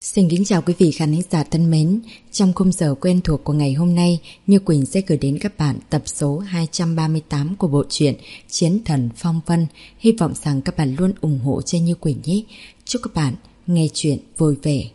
Xin kính chào quý vị khán giả thân mến. Trong khung giờ quen thuộc của ngày hôm nay, Như Quỳnh sẽ gửi đến các bạn tập số 238 của bộ truyện Chiến Thần Phong Vân. Hy vọng rằng các bạn luôn ủng hộ cho Như Quỳnh nhé. Chúc các bạn nghe chuyện vui vẻ.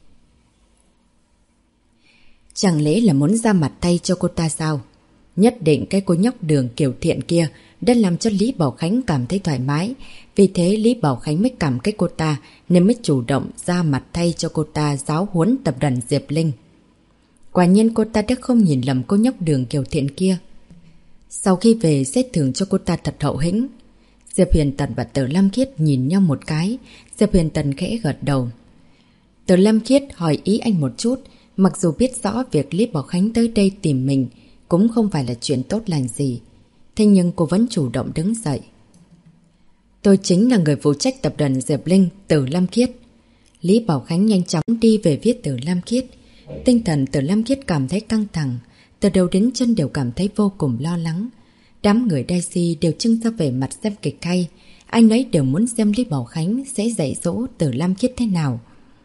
Chẳng lẽ là muốn ra mặt tay cho cô ta sao? Nhất định cái cô nhóc Đường kiểu thiện kia đã làm cho Lý Bảo Khánh cảm thấy thoải mái. Vì thế Lý Bảo Khánh mới cảm kích cô ta nên mới chủ động ra mặt thay cho cô ta giáo huấn tập đoàn Diệp Linh. Quả nhiên cô ta đã không nhìn lầm cô nhóc Đường kiểu thiện kia. Sau khi về xét thưởng cho cô ta thật hậu hĩnh. Diệp Huyền Tần và Từ Lam Khiết nhìn nhau một cái. Diệp Huyền Tần khẽ gật đầu. Từ Lam Khiết hỏi ý anh một chút. Mặc dù biết rõ việc Lý Bảo Khánh tới đây tìm mình cũng không phải là chuyện tốt lành gì. Thế nhưng cô vẫn chủ động đứng dậy. Tôi chính là người phụ trách tập đoàn Diệp Linh, Từ Lam Khiết. Lý Bảo Khánh nhanh chóng đi về phía Từ Lam Khiết. Tinh thần Từ Lam Khiết cảm thấy căng thẳng. Từ đầu đến chân đều cảm thấy vô cùng lo lắng. Đám người Daisy đều trưng ra vẻ mặt xem kịch hay. Ai nấy đều muốn xem Lý Bảo Khánh sẽ dạy dỗ Từ Lam Khiết thế nào.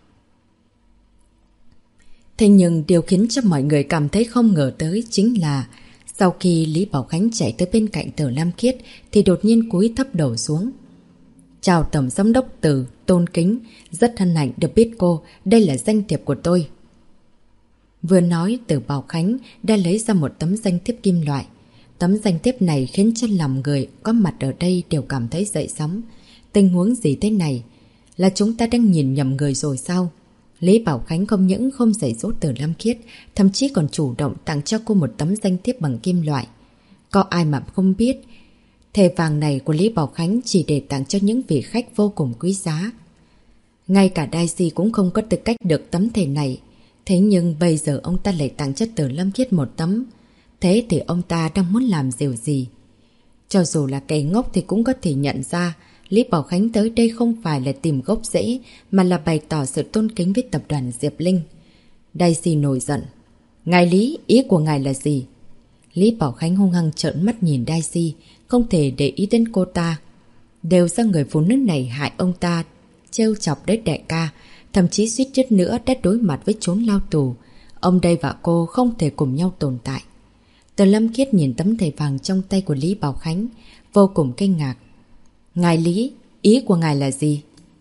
Thế nhưng điều khiến cho mọi người cảm thấy không ngờ tới chính là sau khi Lý Bảo Khánh chạy tới bên cạnh Từ Lam Khiết thì đột nhiên cúi thấp đầu xuống. Chào Tổng Giám đốc Từ, tôn kính, rất hân hạnh được biết cô, đây là danh thiệp của tôi. Vừa nói Từ Bảo Khánh đã lấy ra một tấm danh thiếp kim loại. Tấm danh thiếp này khiến cho lòng người có mặt ở đây đều cảm thấy dậy sóng. Tình huống gì thế này? Là chúng ta đang nhìn nhầm người rồi sao? Lý Bảo Khánh không những không dạy dỗ Từ Lam Khiết, thậm chí còn chủ động tặng cho cô một tấm danh thiếp bằng kim loại. Có ai mà không biết, thẻ vàng này của Lý Bảo Khánh chỉ để tặng cho những vị khách vô cùng quý giá. Ngay cả Daisy cũng không có tư cách được tấm thẻ này. Thế nhưng bây giờ ông ta lại tặng cho Từ Lam Khiết một tấm. Thế thì ông ta đang muốn làm điều gì? Cho dù là kẻ ngốc thì cũng có thể nhận ra Lý Bảo Khánh tới đây không phải là tìm gốc rễ mà là bày tỏ sự tôn kính với tập đoàn Diệp Linh. Daisy nổi giận. Ngài Lý, ý của ngài là gì? Lý Bảo Khánh hung hăng trợn mắt nhìn Daisy, không thể để ý đến cô ta. Đều do người phụ nữ này hại ông ta, trêu chọc đến đại ca, thậm chí suýt chút nữa đã đối mặt với chốn lao tù. Ông đây và cô không thể cùng nhau tồn tại. Từ Lam Khiết nhìn tấm thẻ vàng trong tay của Lý Bảo Khánh, vô cùng kinh ngạc. Ngài Lý, ý của ngài là gì?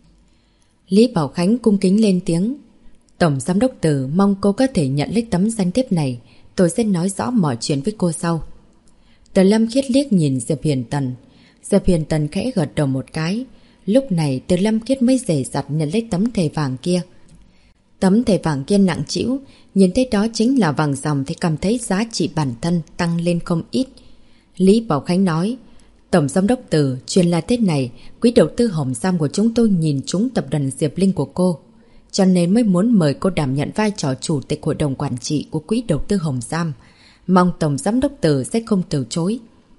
Lý Bảo Khánh cung kính lên tiếng. Tổng Giám đốc Từ mong cô có thể nhận lấy tấm danh thiếp này. Tôi sẽ nói rõ mọi chuyện với cô sau. Từ Lam Khiết liếc nhìn Diệp Huyền Tần. Diệp Huyền Tần khẽ gật đầu một cái. Lúc này Từ Lam Khiết mới dè dặt nhận lấy tấm thẻ vàng kia. Tấm thẻ vàng kia nặng trĩu, nhìn thấy đó chính là vàng dòng thì cảm thấy giá trị bản thân tăng lên không ít. Lý Bảo Khánh nói. Tổng Giám đốc Từ, chuyện là thế này, quỹ đầu tư Hồng Sam của chúng tôi nhìn trúng tập đoàn Diệp Linh của cô. Cho nên mới muốn mời cô đảm nhận vai trò chủ tịch hội đồng quản trị của quỹ đầu tư Hồng Sam. Mong Tổng Giám đốc Từ sẽ không từ chối.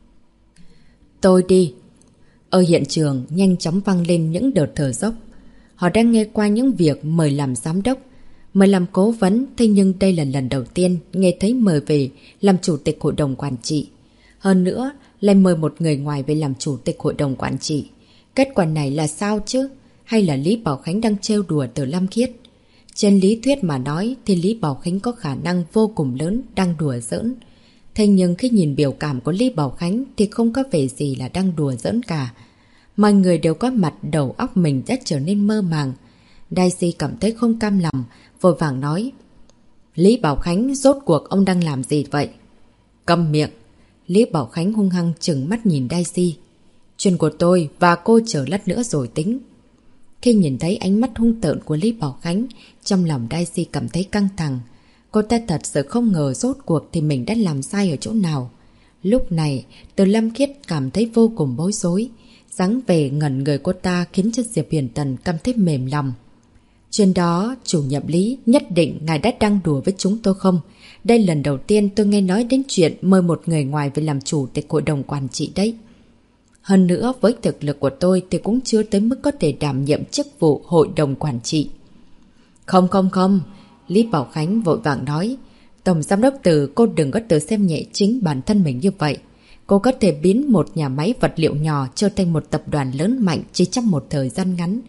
Tôi đi. Ở hiện trường nhanh chóng vang lên những đợt thở dốc. Họ đang nghe qua những việc mời làm giám đốc, mời làm cố vấn, thế nhưng đây là lần đầu tiên nghe thấy mời về làm chủ tịch hội đồng quản trị. Hơn nữa, lại mời một người ngoài về làm chủ tịch hội đồng quản trị. Kết quả này là sao chứ? Hay là Lý Bảo Khánh đang trêu đùa Từ Lam Khiết? Trên lý thuyết mà nói thì Lý Bảo Khánh có khả năng vô cùng lớn đang đùa giỡn. Thế nhưng khi nhìn biểu cảm của Lý Bảo Khánh thì không có vẻ gì là đang đùa giỡn cả. Mọi người đều có mặt đầu óc mình đã trở nên mơ màng. Daisy cảm thấy không cam lòng, vội vàng nói. Lý Bảo Khánh, rốt cuộc ông đang làm gì vậy? Câm miệng! Lý Bảo Khánh hung hăng trừng mắt nhìn Daisy. Chuyện của tôi và cô chờ lát nữa rồi tính. Khi nhìn thấy ánh mắt hung tợn của Lý Bảo Khánh, trong lòng Daisy cảm thấy căng thẳng. Cô ta thật sự không ngờ rốt cuộc thì mình đã làm sai ở chỗ nào. Lúc này, Từ Lam Khiết cảm thấy vô cùng bối rối. Dáng vẻ ngẩn người cô ta khiến cho Diệp Huyền Tần cảm thấy mềm lòng. Chuyện đó, chủ nhiệm Lý, nhất định ngài đã đang đùa với chúng tôi không? Đây lần đầu tiên tôi nghe nói đến chuyện mời một người ngoài về làm chủ tịch hội đồng quản trị đấy. Hơn nữa, với thực lực của tôi thì cũng chưa tới mức có thể đảm nhiệm chức vụ hội đồng quản trị. Không, Lý Bảo Khánh vội vàng nói. Tổng Giám đốc Từ, cô đừng có tự xem nhẹ chính bản thân mình như vậy. Cô có thể biến một nhà máy vật liệu nhỏ trở thành một tập đoàn lớn mạnh chỉ trong một thời gian ngắn.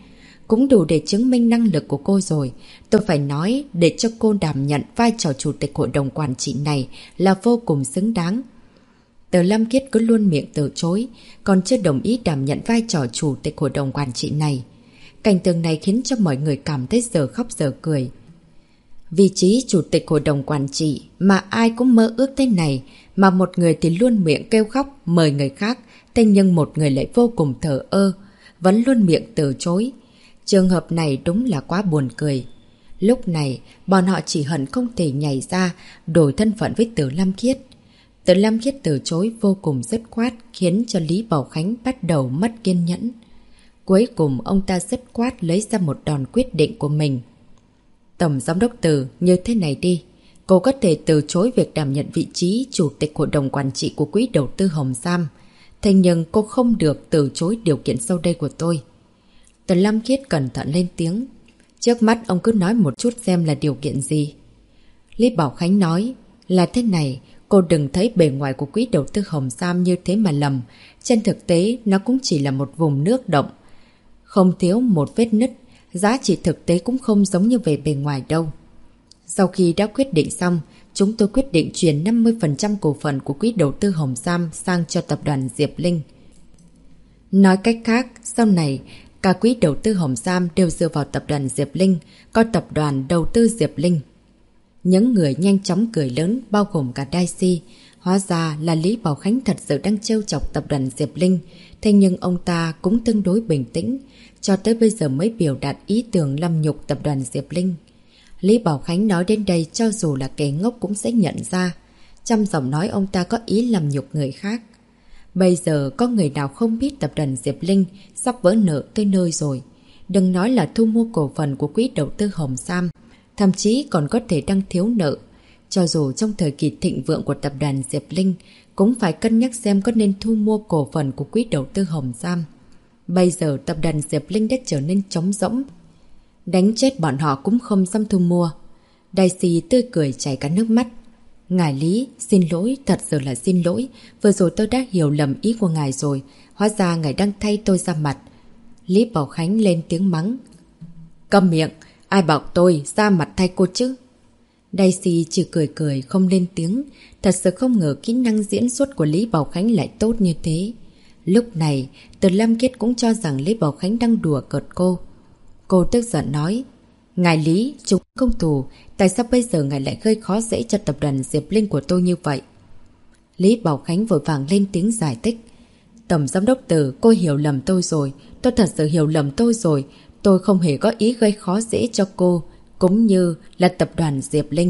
cũng đủ để chứng minh năng lực của cô rồi. Tôi phải nói, để cho cô đảm nhận vai trò chủ tịch hội đồng quản trị này là vô cùng xứng đáng. Từ Lâm Khiết cứ luôn miệng từ chối, còn chưa đồng ý đảm nhận vai trò chủ tịch hội đồng quản trị này. Cảnh tượng này khiến cho mọi người cảm thấy giờ khóc giờ cười. Vị trí chủ tịch hội đồng quản trị mà ai cũng mơ ước thế này, mà một người thì luôn miệng kêu khóc mời người khác, thế nhưng một người lại vô cùng thờ ơ, vẫn luôn miệng từ chối. Trường hợp này đúng là quá buồn cười. Lúc này, bọn họ chỉ hận không thể nhảy ra, đổi thân phận với Từ Lâm Khiết. Từ Lâm Khiết từ chối vô cùng dứt khoát, khiến cho Lý Bảo Khánh bắt đầu mất kiên nhẫn. Cuối cùng, ông ta dứt khoát lấy ra một đòn quyết định của mình. Tổng giám đốc Từ, như thế này đi. Cô có thể từ chối việc đảm nhận vị trí chủ tịch hội đồng quản trị của quỹ đầu tư Hồng Sam. Thế nhưng cô không được từ chối điều kiện sau đây của tôi. Từ Lâm Khiết cẩn thận lên tiếng. Trước mắt ông cứ nói một chút xem là điều kiện gì. Lý Bảo Khánh nói là thế này, cô đừng thấy bề ngoài của quỹ đầu tư Hồng Sam như thế mà lầm. Trên thực tế, nó cũng chỉ là một vùng nước động. Không thiếu một vết nứt, giá trị thực tế cũng không giống như về bề ngoài đâu. Sau khi đã quyết định xong, chúng tôi quyết định chuyển 50% cổ phần của quỹ đầu tư Hồng Sam sang cho tập đoàn Diệp Linh. Nói cách khác, sau này, cả quỹ đầu tư Hồng Sam đều dựa vào tập đoàn Diệp Linh, coi tập đoàn đầu tư Diệp Linh. Những người nhanh chóng cười lớn bao gồm cả Daisy. Hóa ra là Lý Bảo Khánh thật sự đang trêu chọc tập đoàn Diệp Linh. Thế nhưng ông ta cũng tương đối bình tĩnh, cho tới bây giờ mới biểu đạt ý tưởng làm nhục tập đoàn Diệp Linh. Lý Bảo Khánh nói đến đây cho dù là kẻ ngốc cũng sẽ nhận ra. Trong giọng nói ông ta có ý làm nhục người khác. Bây giờ có người nào không biết tập đoàn Diệp Linh sắp vỡ nợ tới nơi rồi. Đừng nói là thu mua cổ phần của quỹ đầu tư Hồng Sam, thậm chí còn có thể đang thiếu nợ. Cho dù trong thời kỳ thịnh vượng của tập đoàn Diệp Linh, cũng phải cân nhắc xem có nên thu mua cổ phần của quỹ đầu tư Hồng Sam. Bây giờ tập đoàn Diệp Linh đã trở nên trống rỗng. Đánh chết bọn họ cũng không dám thu mua. Daisy tươi cười chảy cả nước mắt. Ngài Lý, xin lỗi, thật sự là xin lỗi. Vừa rồi tôi đã hiểu lầm ý của ngài rồi. Hóa ra ngài đang thay tôi ra mặt. Lý Bảo Khánh lên tiếng mắng. Câm miệng, ai bảo tôi ra mặt thay cô chứ? Daisy chỉ cười cười không lên tiếng. Thật sự không ngờ kỹ năng diễn xuất của Lý Bảo Khánh lại tốt như thế. Lúc này, Từ Lâm Khiết cũng cho rằng Lý Bảo Khánh đang đùa cợt cô. Cô tức giận nói. Ngài Lý, chúng công tù, tại sao bây giờ ngài lại gây khó dễ cho tập đoàn Diệp Linh của tôi như vậy? Lý Bảo Khánh vội vàng lên tiếng giải thích. Tổng giám đốc Từ, cô hiểu lầm tôi rồi. Tôi thật sự hiểu lầm tôi rồi. Tôi không hề có ý gây khó dễ cho cô, cũng như là tập đoàn Diệp Linh.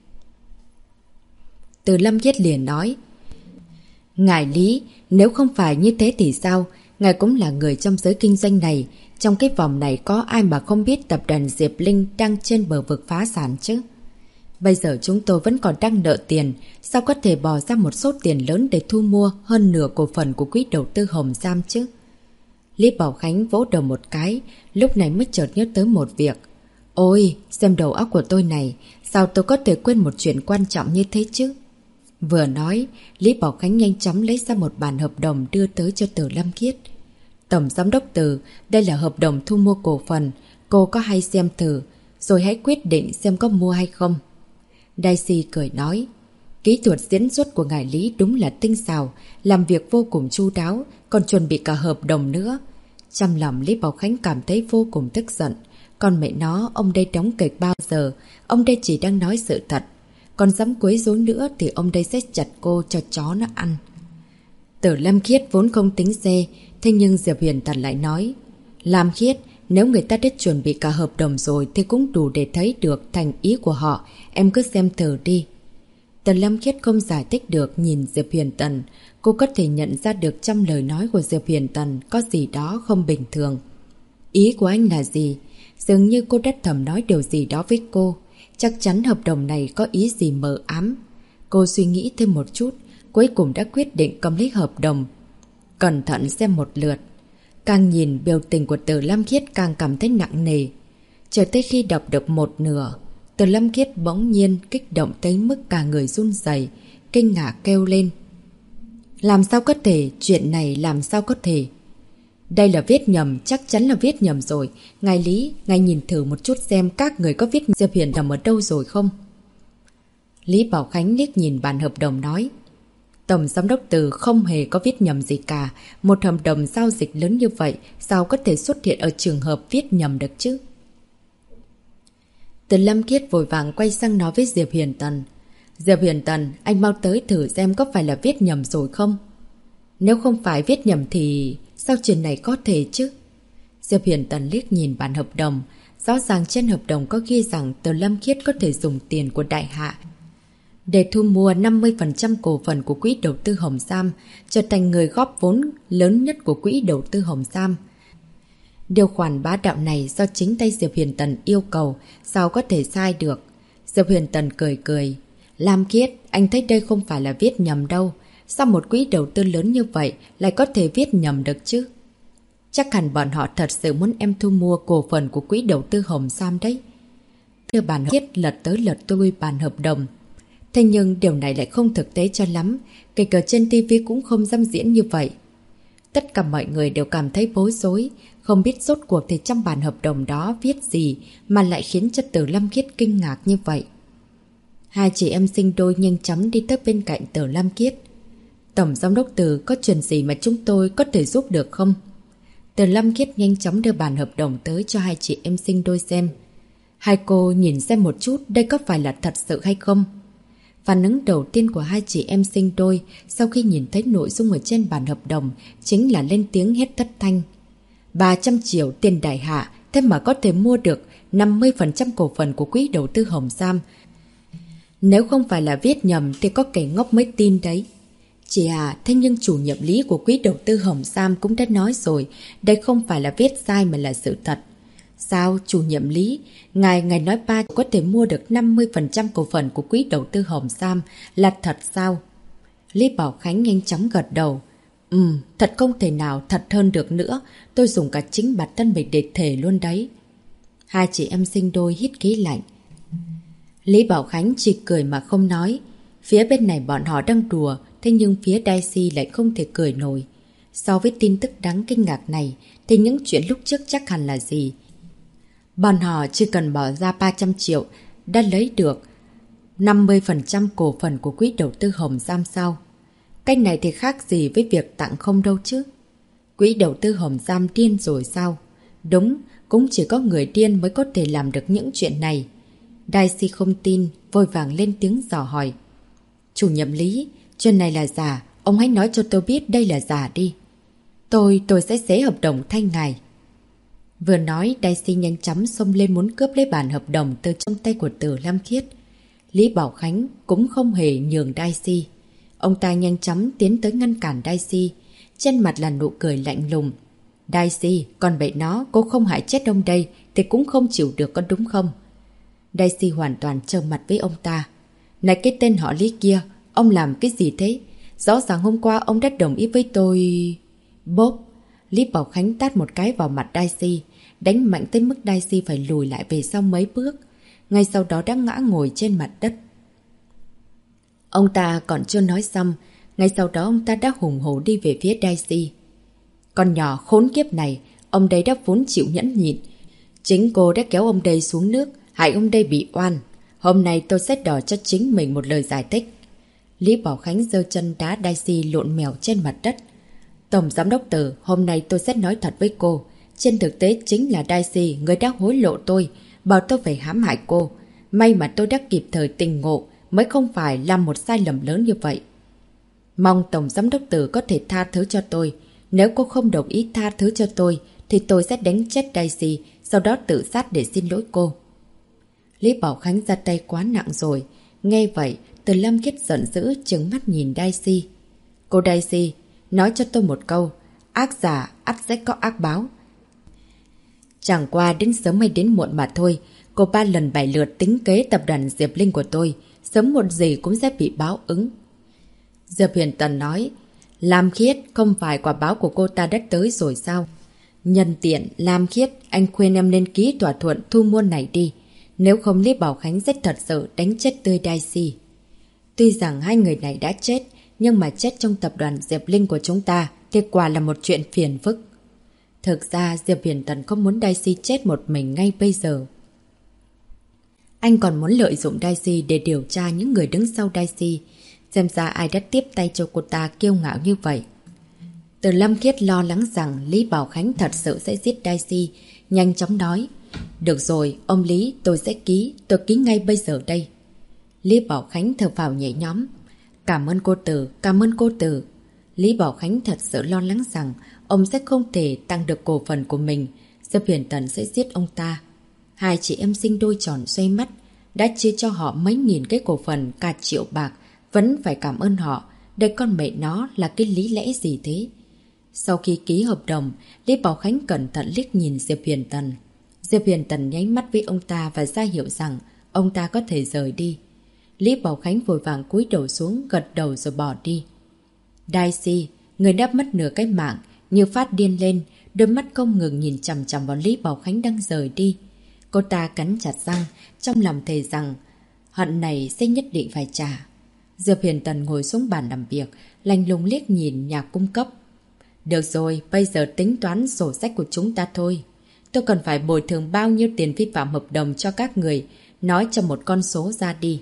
Từ Lâm Khiết liền nói. Ngài Lý, nếu không phải như thế thì sao? Ngài cũng là người trong giới kinh doanh này. Trong cái vòng này có ai mà không biết tập đoàn Diệp Linh đang trên bờ vực phá sản chứ? Bây giờ chúng tôi vẫn còn đang nợ tiền. Sao có thể bỏ ra một số tiền lớn để thu mua hơn nửa cổ phần của quỹ đầu tư Hồng Sam chứ? Lý Bảo Khánh vỗ đầu một cái, lúc này mới chợt nhớ tới một việc. Ôi, xem đầu óc của tôi này, sao tôi có thể quên một chuyện quan trọng như thế chứ? Vừa nói, Lý Bảo Khánh nhanh chóng lấy ra một bản hợp đồng đưa tới cho Từ Lâm Khiết. Tổng giám đốc Từ, đây là hợp đồng thu mua cổ phần, cô có hay xem thử, rồi hãy quyết định xem có mua hay không. Daisy cười nói, kỹ thuật diễn xuất của ngài Lý đúng là tinh xảo, làm việc vô cùng chu đáo, còn chuẩn bị cả hợp đồng nữa. Trong lòng Lý Bảo Khánh cảm thấy vô cùng tức giận. Còn mẹ nó, ông đây đóng kịch bao giờ, ông đây chỉ đang nói sự thật. Còn dám quấy rối nữa thì ông đây sẽ chặt cô cho chó nó ăn. Từ Lâm Khiết vốn không tính xe, thế nhưng Diệp Huyền Tần lại nói, Lam Khiết, nếu người ta đã chuẩn bị cả hợp đồng rồi thì cũng đủ để thấy được thành ý của họ, em cứ xem thử đi. Từ Lâm Khiết không giải thích được nhìn Diệp Huyền Tần, cô có thể nhận ra được trong lời nói của Diệp Huyền Tần có gì đó không bình thường. Ý của anh là gì? Dường như cô đã thầm nói điều gì đó với cô. Chắc chắn hợp đồng này có ý gì mờ ám. Cô suy nghĩ thêm một chút, cuối cùng đã quyết định cầm lấy hợp đồng. Cẩn thận xem một lượt. Càng nhìn biểu tình của Từ Lâm Khiết càng cảm thấy nặng nề. Chờ tới khi đọc được một nửa, Từ Lâm Khiết bỗng nhiên kích động tới mức cả người run rẩy, kinh ngạc kêu lên. Làm sao có thể? Chuyện này làm sao có thể? Đây là viết nhầm, chắc chắn là viết nhầm rồi. Ngài Lý, ngài nhìn thử một chút xem các người có viết Diệp Huyền nằm ở đâu rồi không? Lý Bảo Khánh liếc nhìn bản hợp đồng nói. Tổng giám đốc Từ không hề có viết nhầm gì cả. Một hợp đồng giao dịch lớn như vậy sao có thể xuất hiện ở trường hợp viết nhầm được chứ? Từ Lâm Khiết vội vàng quay sang nói với Diệp Huyền Tần. Diệp Huyền Tần, anh mau tới thử xem có phải là viết nhầm rồi không? Nếu không phải viết nhầm thì sao chuyện này có thể chứ? Diệp Huyền Tần liếc nhìn bản hợp đồng. Rõ ràng trên hợp đồng có ghi rằng Từ Lâm Khiết có thể dùng tiền của Đại Hạ để thu mua 50% cổ phần của quỹ đầu tư Hồng Sam, trở thành người góp vốn lớn nhất của quỹ đầu tư Hồng Sam. Điều khoản bá đạo này do chính tay Diệp Huyền Tần yêu cầu, sao có thể sai được? Diệp Huyền Tần cười cười. Lam Khiết, anh thấy đây không phải là viết nhầm đâu. Sao một quỹ đầu tư lớn như vậy lại có thể viết nhầm được chứ? Chắc hẳn bọn họ thật sự muốn em thu mua cổ phần của quỹ đầu tư Hồng Sam đấy. Đưa bản Khiết lật tới lật lui bản hợp đồng. Thế nhưng điều này lại không thực tế cho lắm, kể cả trên TV cũng không dám diễn như vậy. Tất cả mọi người đều cảm thấy bối rối, không biết rốt cuộc thì trong bản hợp đồng đó viết gì mà lại khiến cho Từ Lâm Khiết kinh ngạc như vậy. Hai chị em sinh đôi nhanh chóng đi tới bên cạnh Từ Lâm Khiết. Tổng giám đốc Từ, có chuyện gì mà chúng tôi có thể giúp được không? Từ Lâm Khiết nhanh chóng đưa bản hợp đồng tới cho hai chị em sinh đôi xem. Hai cô nhìn xem một chút đây có phải là thật sự hay không? Phản ứng đầu tiên của hai chị em sinh đôi sau khi nhìn thấy nội dung ở trên bản hợp đồng chính là lên tiếng hét thất thanh. 300 triệu tiền Đại Hạ, thế mà có thể mua được 50% cổ phần của quỹ đầu tư Hồng Sam. Nếu không phải là viết nhầm thì có kẻ ngốc mới tin đấy. Chị à, thế nhưng chủ nhiệm lý của quỹ đầu tư Hồng Sam cũng đã nói rồi, đây không phải là viết sai mà là sự thật. Sao, chủ nhiệm lý, ngài nói ba có thể mua được 50% cổ phần của quỹ đầu tư Hồng Sam là thật sao? Lý Bảo Khánh nhanh chóng gật đầu. Thật không thể nào thật hơn được nữa, tôi dùng cả chính bản thân mình để thề luôn đấy. Hai chị em sinh đôi hít khí lạnh. Lý Bảo Khánh chỉ cười mà không nói. Phía bên này bọn họ đang đùa, thế nhưng phía Daisy lại không thể cười nổi. So với tin tức đáng kinh ngạc này, thì những chuyện lúc trước chắc hẳn là gì? Bọn họ chỉ cần bỏ ra 300 triệu đã lấy được 50% cổ phần của quỹ đầu tư Hồng Sam sao? Cách này thì khác gì với việc tặng không đâu chứ? Quỹ đầu tư Hồng Sam điên rồi sao? Đúng, cũng chỉ có người điên mới có thể làm được những chuyện này. Daisy không tin, vội vàng lên tiếng dò hỏi. Chủ nhiệm lý, chuyện này là giả, ông hãy nói cho tôi biết đây là giả đi. Tôi sẽ xé hợp đồng thay ngài. Vừa nói, Daisy nhanh chóng xông lên muốn cướp lấy bản hợp đồng từ trong tay của Từ Lam Khiết. Lý Bảo Khánh cũng không hề nhường Daisy. Ông ta nhanh chóng tiến tới ngăn cản Daisy, trên mặt là nụ cười lạnh lùng. Daisy, còn bậy nó, cô không hại chết ông đây thì cũng không chịu được có đúng không? Daisy hoàn toàn trơ mặt với ông ta. Này cái tên họ Lý kia, ông làm cái gì thế? Rõ ràng hôm qua ông đã đồng ý với tôi... Bốp! Lý Bảo Khánh tát một cái vào mặt Daisy, đánh mạnh tới mức Daisy phải lùi lại về sau mấy bước. Ngay sau đó đã ngã ngồi trên mặt đất. Ông ta còn chưa nói xong, ngay sau đó ông ta đã hùng hổ đi về phía Daisy. Con nhỏ khốn kiếp này, ông đây đã vốn chịu nhẫn nhịn. Chính cô đã kéo ông đây xuống nước, hại ông đây bị oan. Hôm nay tôi sẽ đòi cho chính mình một lời giải thích. Lý Bảo Khánh giơ chân đá Daisy lộn mèo trên mặt đất. Tổng giám đốc Từ, hôm nay tôi sẽ nói thật với cô. Trên thực tế chính là Daisy, người đã hối lộ tôi, bảo tôi phải hãm hại cô. May mà tôi đã kịp thời tỉnh ngộ, mới không phải làm một sai lầm lớn như vậy. Mong Tổng giám đốc Từ có thể tha thứ cho tôi. Nếu cô không đồng ý tha thứ cho tôi, thì tôi sẽ đánh chết Daisy, sau đó tự sát để xin lỗi cô. Lý Bảo Khánh ra tay quá nặng rồi. Nghe vậy, Từ Lâm Khiết giận dữ trừng mắt nhìn Daisy. Cô Daisy, nói cho tôi một câu, ác giả ắt sẽ có ác báo. Chẳng qua đến sớm hay đến muộn mà thôi, cô 3 lần 7 lượt tính kế tập đoàn Diệp Linh của tôi, sớm muộn gì cũng sẽ bị báo ứng. Diệp Huyền Tần nói, Lam Khiết, không phải quả báo của cô ta đã tới rồi sao? Nhân tiện, Lam Khiết, anh khuyên em nên ký thỏa thuận thu mua này đi. Nếu không Lý Bảo Khánh sẽ thật sự đánh chết tươi Daisy. Tuy rằng hai người này đã chết, nhưng mà chết trong tập đoàn Diệp Linh của chúng ta thì quả là một chuyện phiền phức. Thực ra Diệp Huyền Tần không muốn Daisy chết một mình ngay bây giờ. Anh còn muốn lợi dụng Daisy để điều tra những người đứng sau Daisy, xem ra ai đã tiếp tay cho cô ta kiêu ngạo như vậy. Từ Lâm Khiết lo lắng rằng Lý Bảo Khánh thật sự sẽ giết Daisy, nhanh chóng nói. Được rồi, ông Lý, tôi sẽ ký, tôi ký ngay bây giờ đây. Lý Bảo Khánh thở phào nhẹ nhõm. Cảm ơn cô Từ, cảm ơn cô Từ. Lý Bảo Khánh thật sự lo lắng rằng ông sẽ không thể tăng được cổ phần của mình, Diệp Huyền Tần sẽ giết ông ta. Hai chị em sinh đôi tròn xoay mắt, đã chia cho họ mấy nghìn cái cổ phần cả triệu bạc, vẫn phải cảm ơn họ. Đây con mẹ nó là cái lý lẽ gì thế? Sau khi ký hợp đồng, Lý Bảo Khánh cẩn thận liếc nhìn Diệp Huyền Tần. Diệp Huyền Tần nháy mắt với ông ta và ra hiệu rằng ông ta có thể rời đi. Lý Bảo Khánh vội vàng cúi đầu xuống, gật đầu rồi bỏ đi. Daisy, người đã mất nửa cái mạng, như phát điên lên, đôi mắt không ngừng nhìn chằm chằm vào Lý Bảo Khánh đang rời đi. Cô ta cắn chặt răng, trong lòng thề rằng hận này sẽ nhất định phải trả. Diệp Huyền Tần ngồi xuống bàn làm việc, lạnh lùng liếc nhìn nhà cung cấp. Được rồi, bây giờ tính toán sổ sách của chúng ta thôi. Tôi cần phải bồi thường bao nhiêu tiền vi phạm hợp đồng cho các người, nói cho một con số ra đi.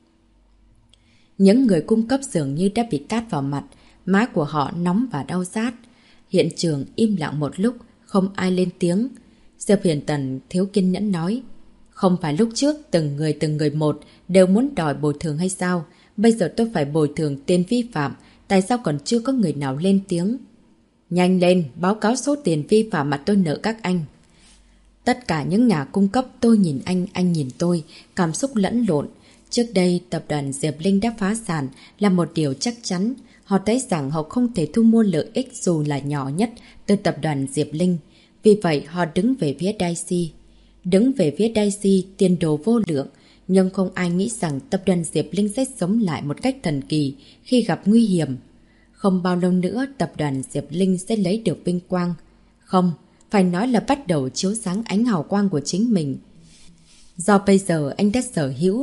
Những người cung cấp dường như đã bị tát vào mặt, má của họ nóng và đau rát. Hiện trường im lặng một lúc, không ai lên tiếng. Diệp Huyền Tần thiếu kiên nhẫn nói. Không phải lúc trước từng người một đều muốn đòi bồi thường hay sao? Bây giờ tôi phải bồi thường tiền vi phạm, tại sao còn chưa có người nào lên tiếng? Nhanh lên, báo cáo số tiền vi phạm mà tôi nợ các anh. Tất cả những nhà cung cấp tôi nhìn anh nhìn tôi, cảm xúc lẫn lộn. Trước đây, tập đoàn Diệp Linh đã phá sản là một điều chắc chắn. Họ thấy rằng họ không thể thu mua lợi ích dù là nhỏ nhất từ tập đoàn Diệp Linh. Vì vậy, họ đứng về phía Daisy. Đứng về phía Daisy, tiền đồ vô lượng. Nhưng không ai nghĩ rằng tập đoàn Diệp Linh sẽ sống lại một cách thần kỳ khi gặp nguy hiểm. Không bao lâu nữa, tập đoàn Diệp Linh sẽ lấy được vinh quang. Không, phải nói là bắt đầu chiếu sáng ánh hào quang của chính mình. Do bây giờ anh đã sở hữu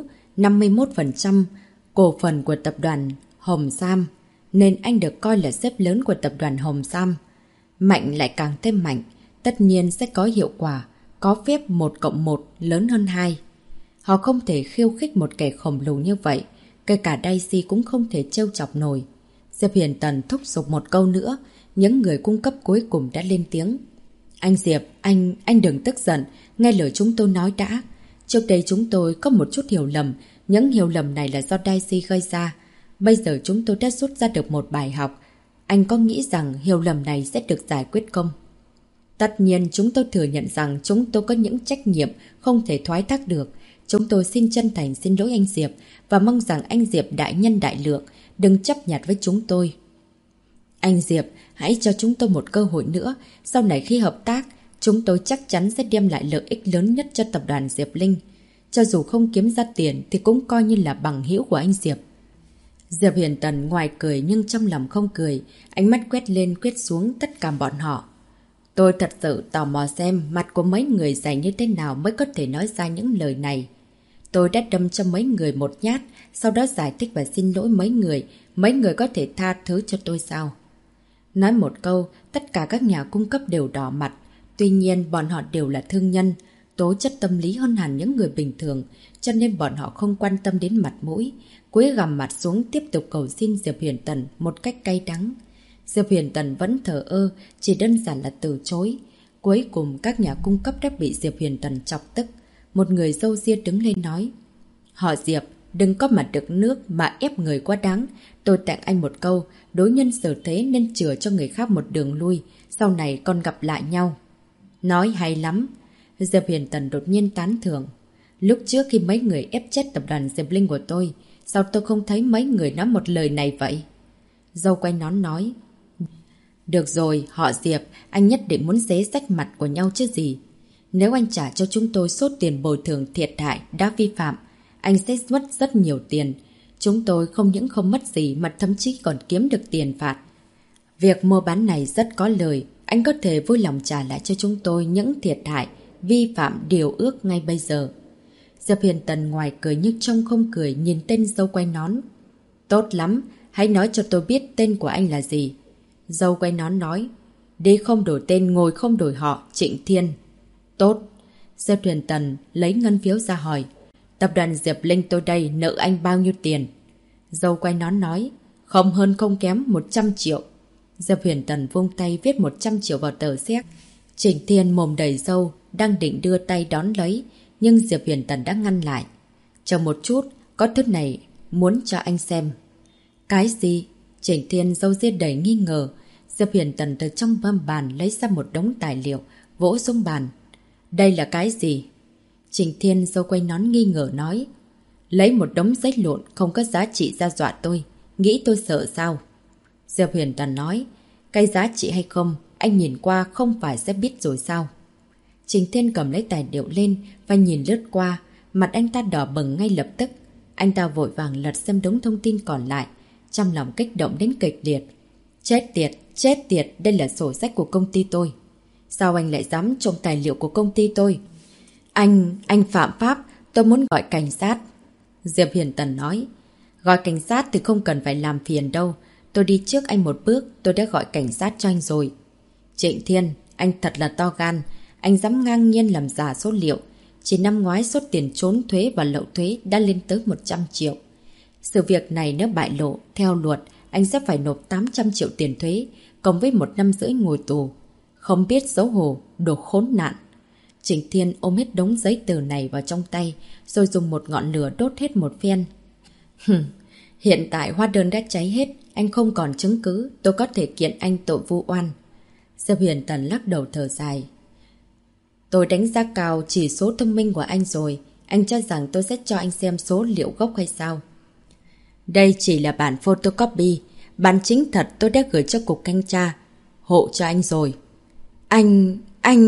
51% cổ phần của tập đoàn Hồng Sam, nên anh được coi là sếp lớn của tập đoàn Hồng Sam. Mạnh lại càng thêm mạnh, tất nhiên sẽ có hiệu quả, có phép 1+1 lớn hơn 2. Họ không thể khiêu khích một kẻ khổng lồ như vậy, kể cả Daisy cũng không thể trêu chọc nổi. Diệp Huyền Tần thúc giục một câu nữa, những người cung cấp cuối cùng đã lên tiếng. Anh Diệp, anh đừng tức giận, nghe lời chúng tôi nói đã. Trước đây chúng tôi có một chút hiểu lầm, những hiểu lầm này là do Daisy gây ra. Bây giờ chúng tôi đã rút ra được một bài học. Anh có nghĩ rằng hiểu lầm này sẽ được giải quyết không? Tất nhiên chúng tôi thừa nhận rằng chúng tôi có những trách nhiệm không thể thoái thác được. Chúng tôi xin chân thành xin lỗi anh Diệp và mong rằng anh Diệp đại nhân đại lượng, đừng chấp nhặt với chúng tôi. Anh Diệp, hãy cho chúng tôi một cơ hội nữa. Sau này khi hợp tác, chúng tôi chắc chắn sẽ đem lại lợi ích lớn nhất cho tập đoàn Diệp Linh. Cho dù không kiếm ra tiền thì cũng coi như là bằng hữu của anh Diệp. Diệp Huyền Tần ngoài cười nhưng trong lòng không cười, ánh mắt quét lên quét xuống tất cả bọn họ. Tôi thật sự tò mò xem mặt của mấy người dày như thế nào mới có thể nói ra những lời này. Tôi đã đâm cho mấy người một nhát, sau đó giải thích và xin lỗi mấy người có thể tha thứ cho tôi sao? Nói một câu, tất cả các nhà cung cấp đều đỏ mặt, tuy nhiên bọn họ đều là thương nhân, tố chất tâm lý hơn hẳn những người bình thường, cho nên bọn họ không quan tâm đến mặt mũi, cúi gằm mặt xuống tiếp tục cầu xin Diệp Huyền Tần một cách cay đắng. Diệp Huyền Tần vẫn thờ ơ, chỉ đơn giản là từ chối. Cuối cùng các nhà cung cấp đã bị Diệp Huyền Tần chọc tức. Một người râu ria đứng lên nói. Họ Diệp, đừng có mặt được nước mà ép người quá đáng. Tôi tặng anh một câu, đối nhân xử thế nên chừa cho người khác một đường lui, sau này còn gặp lại nhau. Nói hay lắm. Diệp Huyền Tần đột nhiên tán thưởng. Lúc trước khi mấy người ép chết tập đoàn Diệp Linh của tôi, sao tôi không thấy mấy người nói một lời này vậy? Dâu quay nón nói. Được rồi, họ Diệp, anh nhất định muốn xé rách mặt của nhau chứ gì. Nếu anh trả cho chúng tôi số tiền bồi thường thiệt hại đã vi phạm, anh sẽ mất rất nhiều tiền. Chúng tôi không những không mất gì mà thậm chí còn kiếm được tiền phạt. Việc mua bán này rất có lời, anh có thể vui lòng trả lại cho chúng tôi những thiệt hại, vi phạm điều ước ngay bây giờ. Diệp Huyền Tần ngoài cười nhưng trong không cười nhìn tên dâu quay nón. Tốt lắm, hãy nói cho tôi biết tên của anh là gì. Dâu quay nón nói. Đi không đổi tên, ngồi không đổi họ, Trịnh Thiên. Tốt. Diệp Huyền Tần lấy ngân phiếu ra hỏi. Tập đoàn Diệp Linh tôi đây nợ anh bao nhiêu tiền? Dâu quay nón nói. Không hơn không kém 100 triệu. Diệp Huyền Tần vung tay viết 100 triệu vào tờ séc. Trịnh Thiên mồm đầy râu, đang định đưa tay đón lấy, nhưng Diệp Huyền Tần đã ngăn lại. Chờ một chút, có thứ này muốn cho anh xem. Cái gì? Trịnh Thiên râu ria đầy nghi ngờ. Diệp Huyền Tần từ trong mâm bàn lấy ra một đống tài liệu, vỗ xuống bàn. Đây là cái gì? Trịnh Thiên râu quay nón nghi ngờ nói. Lấy một đống giấy lộn không có giá trị ra dọa tôi. Nghĩ tôi sợ sao? Diệp Huyền Tần nói. Cái giá trị hay không, anh nhìn qua không phải sẽ biết rồi sao? Trịnh Thiên cầm lấy tài liệu lên và nhìn lướt qua. Mặt anh ta đỏ bừng ngay lập tức. Anh ta vội vàng lật xem đống thông tin còn lại. Trong lòng kích động đến kịch liệt. Chết tiệt, đây là sổ sách của công ty tôi. Sao anh lại dám trộm tài liệu của công ty tôi? Anh phạm pháp, tôi muốn gọi cảnh sát. Diệp Huyền Tần nói. Gọi cảnh sát thì không cần phải làm phiền đâu. Tôi đi trước anh một bước, tôi đã gọi cảnh sát cho anh rồi. Trịnh Thiên, anh thật là to gan. Anh dám ngang nhiên làm giả số liệu. Chỉ năm ngoái số tiền trốn thuế và lậu thuế đã lên tới 100 triệu. Sự việc này nếu bại lộ, theo luật, anh sẽ phải nộp 800 triệu tiền thuế, cộng với 1 năm rưỡi ngồi tù. Không biết xấu hổ, đồ khốn nạn. Trịnh Thiên ôm hết đống giấy tờ này vào trong tay, rồi dùng một ngọn lửa đốt hết một phen. Hiện tại hóa đơn đã cháy hết, anh không còn chứng cứ, tôi có thể kiện anh tội vu oan. Diệp Huyền Tần lắc đầu thở dài. Tôi đánh giá cao chỉ số thông minh của anh rồi, anh cho rằng tôi sẽ cho anh xem số liệu gốc hay sao? Đây chỉ là bản photocopy, bản chính thật tôi đã gửi cho cục thanh tra, hộ cho anh rồi. Anh...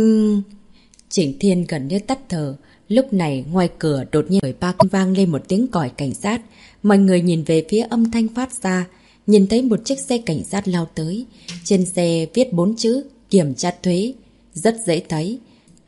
Trịnh Thiên gần như tắt thở. Lúc này ngoài cửa đột nhiên vang lên một tiếng còi cảnh sát. Mọi người nhìn về phía âm thanh phát ra, nhìn thấy một chiếc xe cảnh sát lao tới. Trên xe viết 4 chữ kiểm tra thuế, rất dễ thấy.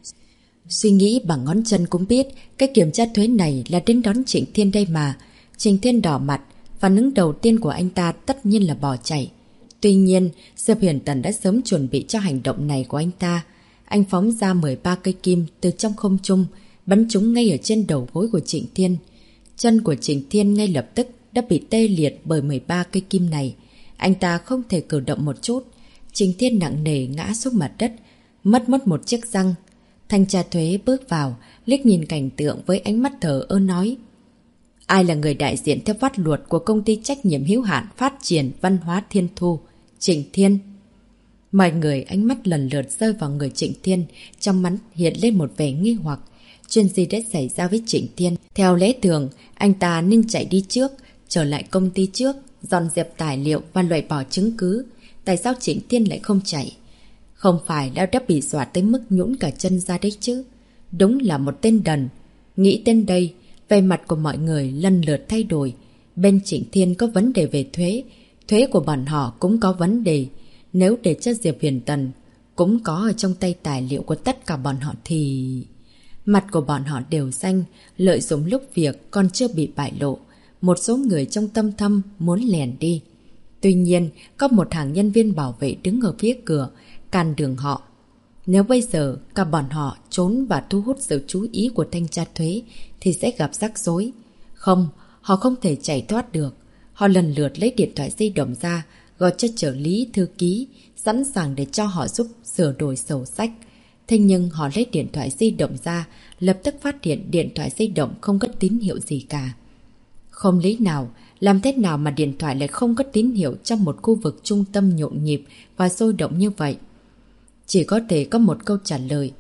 Suy nghĩ bằng ngón chân cũng biết cái kiểm tra thuế này là đến đón Trịnh Thiên đây mà. Trịnh Thiên đỏ mặt, phản ứng đầu tiên của anh ta tất nhiên là bỏ chạy. Tuy nhiên, Diệp Huyền Tần đã sớm chuẩn bị cho hành động này của anh ta. Anh phóng ra 13 cây kim từ trong không trung, bắn chúng ngay ở trên đầu gối của Trịnh Thiên. Chân của Trịnh Thiên ngay lập tức đã bị tê liệt bởi 13 cây kim này. Anh ta không thể cử động một chút. Trịnh Thiên nặng nề ngã xuống mặt đất, mất một chiếc răng. Thanh tra thuế bước vào, liếc nhìn cảnh tượng với ánh mắt thờ ơ nói. Ai là người đại diện theo pháp luật của công ty trách nhiệm hữu hạn phát triển văn hóa Thiên Thu? Trịnh Thiên. Mọi người ánh mắt lần lượt rơi vào người Trịnh Thiên, trong mắt hiện lên một vẻ nghi hoặc. Chuyện gì đã xảy ra với Trịnh Thiên? Theo lẽ thường, anh ta nên chạy đi trước, trở lại công ty trước, dọn dẹp tài liệu và loại bỏ chứng cứ. Tại sao Trịnh Thiên lại không chạy? Không phải đã bị dọa tới mức nhũn cả chân ra đấy chứ? Đúng là một tên đần. Nghĩ tên đây, vẻ mặt của mọi người lần lượt thay đổi. Bên Trịnh Thiên có vấn đề về thuế, thuế của bọn họ cũng có vấn đề. Nếu để cho Diệp Huyền Tần cũng có ở trong tay tài liệu của tất cả bọn họ thì... Mặt của bọn họ đều xanh, lợi dụng lúc việc còn chưa bị bại lộ. Một số người trong tâm thâm muốn lèn đi. Tuy nhiên, có một hàng nhân viên bảo vệ đứng ở phía cửa, cản đường họ. Nếu bây giờ cả bọn họ trốn và thu hút sự chú ý của thanh tra thuế thì sẽ gặp rắc rối. Không, họ không thể chạy thoát được. Họ lần lượt lấy điện thoại di động ra, gọi cho trợ lý thư ký, sẵn sàng để cho họ giúp sửa đổi sổ sách. Thế nhưng họ lấy điện thoại di động ra, lập tức phát hiện điện thoại di động không có tín hiệu gì cả. Không lý nào, làm thế nào mà điện thoại lại không có tín hiệu trong một khu vực trung tâm nhộn nhịp và sôi động như vậy? Chỉ có thể có một câu trả lời.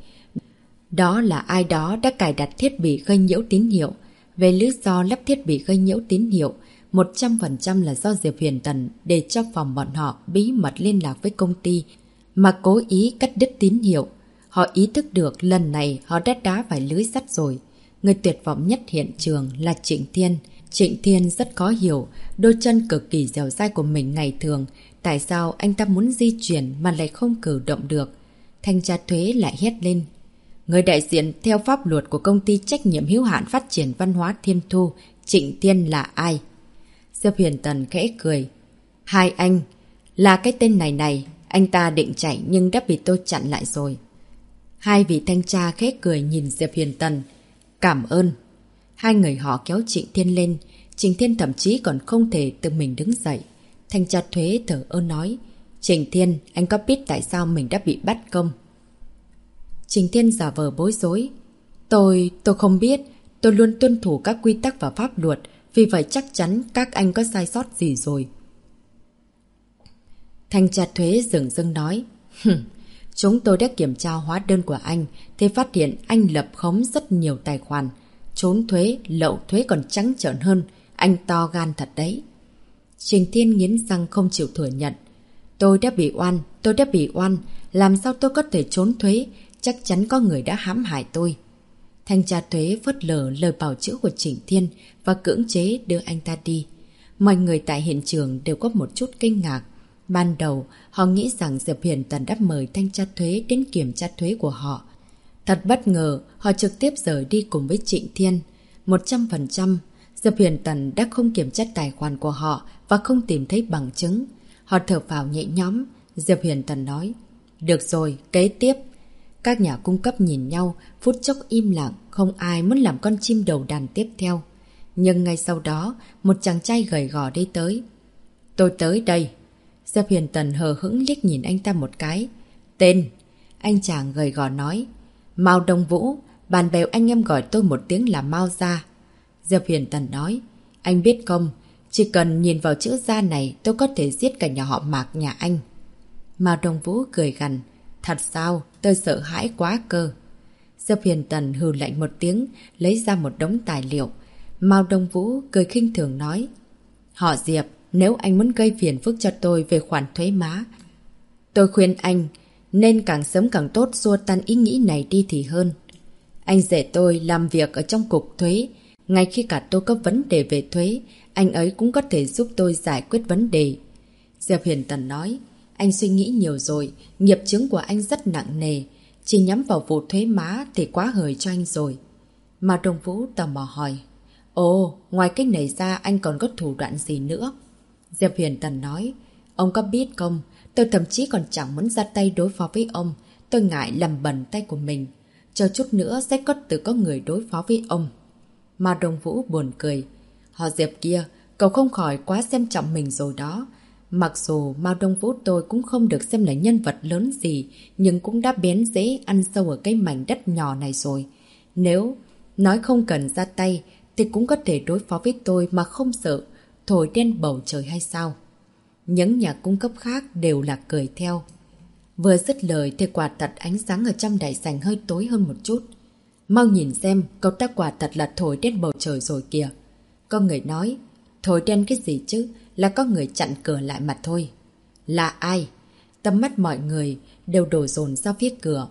Đó là ai đó đã cài đặt thiết bị gây nhiễu tín hiệu. Về lý do lắp thiết bị gây nhiễu tín hiệu, 100% là do Diệp Huyền Tần để cho phòng bọn họ bí mật liên lạc với công ty mà cố ý cắt đứt tín hiệu. Họ ý thức được lần này họ đã đá phải lưới sắt rồi. Người tuyệt vọng nhất hiện trường là Trịnh Thiên. Trịnh Thiên rất khó hiểu đôi chân cực kỳ dẻo dai của mình ngày thường. Tại sao anh ta muốn di chuyển mà lại không cử động được? Thanh tra thuế lại hét lên. Người đại diện theo pháp luật của công ty trách nhiệm hữu hạn phát triển văn hóa Thiên Thu, Trịnh Thiên là ai? Diệp Huyền Tần khẽ cười. Hai anh, là cái tên này, Anh ta định chạy nhưng đã bị tôi chặn lại rồi. Hai vị thanh tra khẽ cười nhìn Diệp Huyền Tần. Cảm ơn. Hai người họ kéo Trịnh Thiên lên. Trịnh Thiên thậm chí còn không thể tự mình đứng dậy. Thanh tra thuế thở ơ nói. Trịnh Thiên, anh có biết tại sao mình đã bị bắt không? Trịnh Thiên giả vờ bối rối. Tôi không biết. Tôi luôn tuân thủ các quy tắc và pháp luật. Vì vậy chắc chắn các anh có sai sót gì rồi. Thanh tra thuế dửng dưng nói. Chúng tôi đã kiểm tra hóa đơn của anh thì phát hiện anh lập khống rất nhiều tài khoản. Trốn thuế, lậu thuế còn trắng trợn hơn. Anh to gan thật đấy. Trình Thiên nghiến răng không chịu thừa nhận. Tôi đã bị oan. Làm sao tôi có thể trốn thuế? Chắc chắn có người đã hãm hại tôi. Thanh tra thuế phớt lờ lời bào chữa của Trình Thiên và cưỡng chế đưa anh ta đi. Mọi người tại hiện trường đều có một chút kinh ngạc. Ban đầu, họ nghĩ rằng Diệp Huyền Tần đã mời thanh tra thuế đến kiểm tra thuế của họ. Thật bất ngờ, họ trực tiếp rời đi cùng với Trịnh Thiên. 100%, Diệp Huyền Tần đã không kiểm tra tài khoản của họ và không tìm thấy bằng chứng. Họ thở phào nhẹ nhõm. Diệp Huyền Tần nói. Được rồi, kế tiếp. Các nhà cung cấp nhìn nhau, phút chốc im lặng, không ai muốn làm con chim đầu đàn tiếp theo. Nhưng ngay sau đó, một chàng trai gầy gò đi tới. Tôi tới đây. Diệp Huyền Tần hờ hững liếc nhìn anh ta một cái. Tên. Anh chàng gầy gò nói. Mao Đông Vũ. Bạn bè anh em gọi tôi một tiếng là Mao Gia. Diệp Huyền Tần nói. Anh biết không, chỉ cần nhìn vào chữ Gia này tôi có thể giết cả nhà họ Mạc nhà anh. Mao Đông Vũ cười gằn. Thật sao? Tôi sợ hãi quá cơ. Diệp Huyền Tần hừ lạnh một tiếng, lấy ra một đống tài liệu. Mao Đông Vũ cười khinh thường nói. Họ Diệp, nếu anh muốn gây phiền phức cho tôi về khoản thuế má, tôi khuyên anh nên càng sớm càng tốt xua tan ý nghĩ này đi thì hơn. Anh rể tôi làm việc ở trong cục thuế. Ngay khi cả tôi có vấn đề về thuế, anh ấy cũng có thể giúp tôi giải quyết vấn đề. Diệp Huyền Tần nói. Anh suy nghĩ nhiều rồi, nghiệp chướng của anh rất nặng nề. Chỉ nhắm vào vụ thuế má thì quá hời cho anh rồi. Mà Đông Vũ tò mò hỏi. Ồ, ngoài cái này ra anh còn có thủ đoạn gì nữa? Diệp Huyền Tần nói. Ông có biết không, tôi thậm chí còn chẳng muốn ra tay đối phó với ông. Tôi ngại làm bẩn tay của mình. Chờ chút nữa sẽ có người đối phó với ông. Mà Đông Vũ buồn cười. Họ Diệp kia, cậu không khỏi quá xem trọng mình rồi đó. Mặc dù Mao Đông Vũ tôi cũng không được xem là nhân vật lớn gì, nhưng cũng đã bén rễ ăn sâu ở cái mảnh đất nhỏ này rồi. Nếu nói không cần ra tay, thì cũng có thể đối phó với tôi mà không sợ thổi đen bầu trời hay sao? Những nhà cung cấp khác đều là cười theo. Vừa dứt lời thì quả thật ánh sáng ở trong đại sảnh hơi tối hơn một chút. Mau nhìn xem, cậu ta quả thật là thổi đen bầu trời rồi kìa. Có người nói, thổi đen cái gì chứ? Là có người chặn cửa lại mà thôi. Là ai? Tầm mắt mọi người đều đổ dồn ra phía cửa.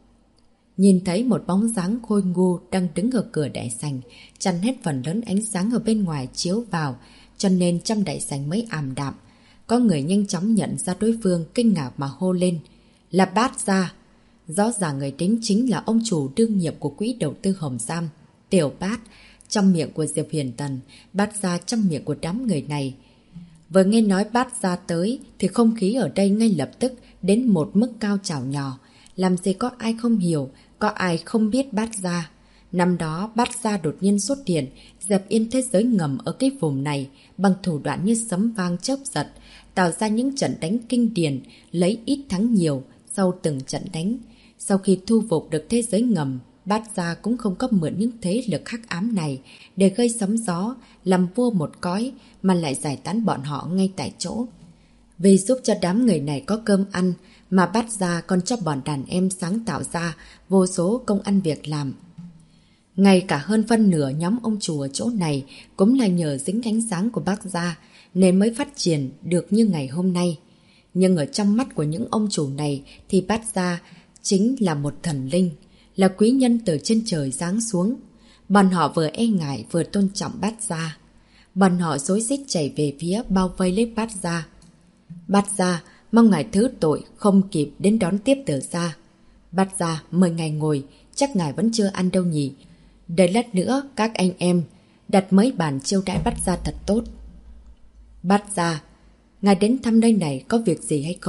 Nhìn thấy một bóng dáng khôi ngu đang đứng ở cửa đại sảnh, chặn hết phần lớn ánh sáng ở bên ngoài chiếu vào, cho nên trong đại sảnh mới ảm đạm. Có người nhanh chóng nhận ra đối phương, kinh ngạc mà hô lên. Là Bát Gia. Rõ ràng người đến chính là ông chủ đương nhiệm của quỹ đầu tư Hồng Sam, Tiểu Bát. Trong miệng của Diệp Huyền Tần, Bát Gia trong miệng của đám người này. Vừa nghe nói Bát Gia tới thì không khí ở đây ngay lập tức đến một mức cao trào nhỏ. Làm gì có ai không hiểu, có ai không biết Bát Gia. Năm đó Bát Gia đột nhiên xuất hiện, dẹp yên thế giới ngầm ở cái vùng này bằng thủ đoạn như sấm vang chớp giật, tạo ra những trận đánh kinh điển, lấy ít thắng nhiều sau từng trận đánh. Sau khi thu phục được thế giới ngầm, Bát Gia cũng không có mượn những thế lực hắc ám này để gây sóng gió, làm vua một cõi, mà lại giải tán bọn họ ngay tại chỗ. Vì giúp cho đám người này có cơm ăn, mà Bát Gia còn cho bọn đàn em sáng tạo ra vô số công ăn việc làm. Ngay cả hơn phân nửa nhóm ông chủ ở chỗ này cũng là nhờ dính ánh sáng của Bát Gia nên mới phát triển được như ngày hôm nay. Nhưng ở trong mắt của những ông chủ này thì Bát Gia chính là một thần linh, là quý nhân từ trên trời giáng xuống. Bọn họ vừa e ngại vừa tôn trọng Bát Gia. Bọn họ rối rít chạy về phía bao vây lấy Bát Gia. Bát Gia, mong ngài thứ tội không kịp đến đón tiếp Tử Gia. Bát Gia, mời ngài ngồi, chắc ngài vẫn chưa ăn đâu nhỉ. Đợi lát nữa các anh em đặt mấy bàn chiêu đãi Bát Gia thật tốt. Bát Gia, ngài đến thăm nơi này có việc gì hay không?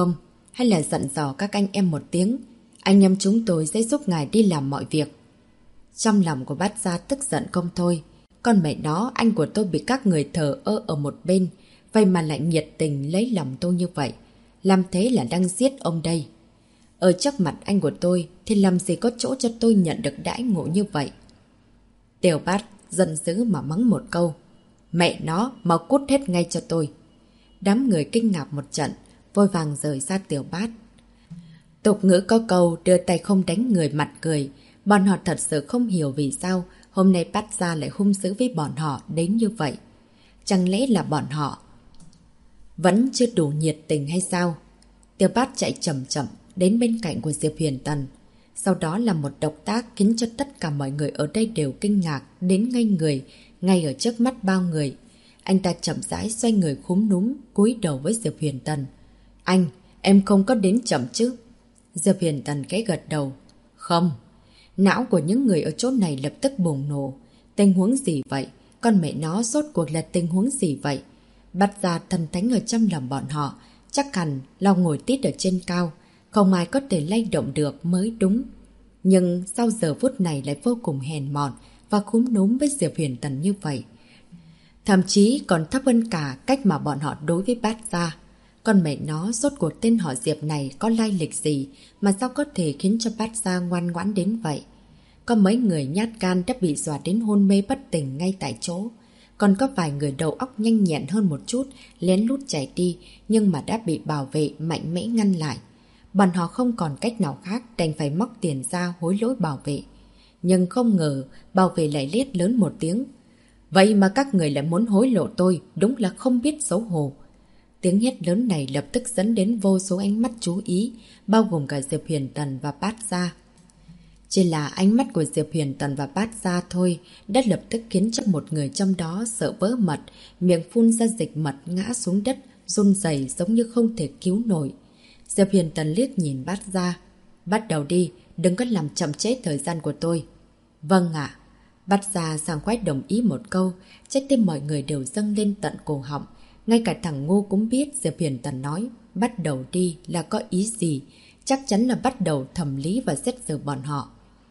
hay là dặn dò các anh em một tiếng. Anh em chúng tôi sẽ giúp ngài đi làm mọi việc. Trong lòng của Bát Gia tức giận không thôi. Con mẹ nó, anh của tôi bị các người thờ ơ ở một bên, vậy mà lại nhiệt tình lấy lòng tôi như vậy. Làm thế là đang giết ông đây. Ở trước mặt anh của tôi thì làm gì có chỗ cho tôi nhận được đãi ngộ như vậy. Tiểu Bát giận dữ mà mắng một câu. Mẹ nó, mau cút hết ngay cho tôi. Đám người kinh ngạc một trận, vội vàng rời xa Tiểu Bát. Tục ngữ có câu đưa tay không đánh người mặt cười. Bọn họ thật sự không hiểu vì sao hôm nay Bát Gia lại hung dữ với bọn họ đến như vậy. Chẳng lẽ là bọn họ vẫn chưa đủ nhiệt tình hay sao? Tiểu Bát chạy chậm chậm đến bên cạnh của Diệp Huyền Tần. Sau đó là một động tác khiến cho tất cả mọi người ở đây đều kinh ngạc đến ngây người, ngay ở trước mắt bao người. Anh ta chậm rãi xoay người khúm núm, cúi đầu với Diệp Huyền Tần. Anh, em không có đến chậm chứ? Diệp Huyền Tần cái gật đầu. Không. Não của những người ở chỗ này lập tức bùng nổ. Tình huống gì vậy? Con mẹ nó rốt cuộc là tình huống gì vậy? Bắt ra thần thánh ở trong lòng bọn họ, chắc hẳn lo ngồi tít ở trên cao, không ai có thể lay động được mới đúng. Nhưng sau giờ phút này lại vô cùng hèn mọn và khúm núm với Diệp Huyền Tần như vậy. Thậm chí còn thấp hơn cả cách mà bọn họ đối với Bát Gia. Con mẹ nó rốt cuộc tên họ Diệp này có lai lịch gì mà sao có thể khiến cho Bát Gia ngoan ngoãn đến vậy? Có mấy người nhát gan đã bị dọa đến hôn mê bất tỉnh ngay tại chỗ. Còn có vài người đầu óc nhanh nhẹn hơn một chút, lén lút chạy đi nhưng mà đã bị bảo vệ mạnh mẽ ngăn lại. Bọn họ không còn cách nào khác đành phải móc tiền ra hối lỗi bảo vệ. Nhưng không ngờ bảo vệ lại liếc lớn một tiếng. Vậy mà các người lại muốn hối lộ tôi, đúng là không biết xấu hổ. Tiếng hét lớn này lập tức dẫn đến vô số ánh mắt chú ý, bao gồm cả Diệp Huyền Tần và Bát Gia. Chỉ là ánh mắt của Diệp Huyền Tần và Bát Gia thôi đã lập tức khiến cho một người trong đó sợ vỡ mật, miệng phun ra dịch mật ngã xuống đất, run rẩy giống như không thể cứu nổi. Diệp Huyền Tần liếc nhìn Bát Gia. Bắt đầu đi, đừng có làm chậm trễ thời gian của tôi. Vâng ạ. Bát Gia sảng khoái đồng ý một câu, trái tim mọi người đều dâng lên tận cổ họng. Ngay cả thằng Ngô cũng biết Diệp Huyền Tần nói bắt đầu đi là có ý gì, chắc chắn là bắt đầu thẩm lý và xét xử bọn họ.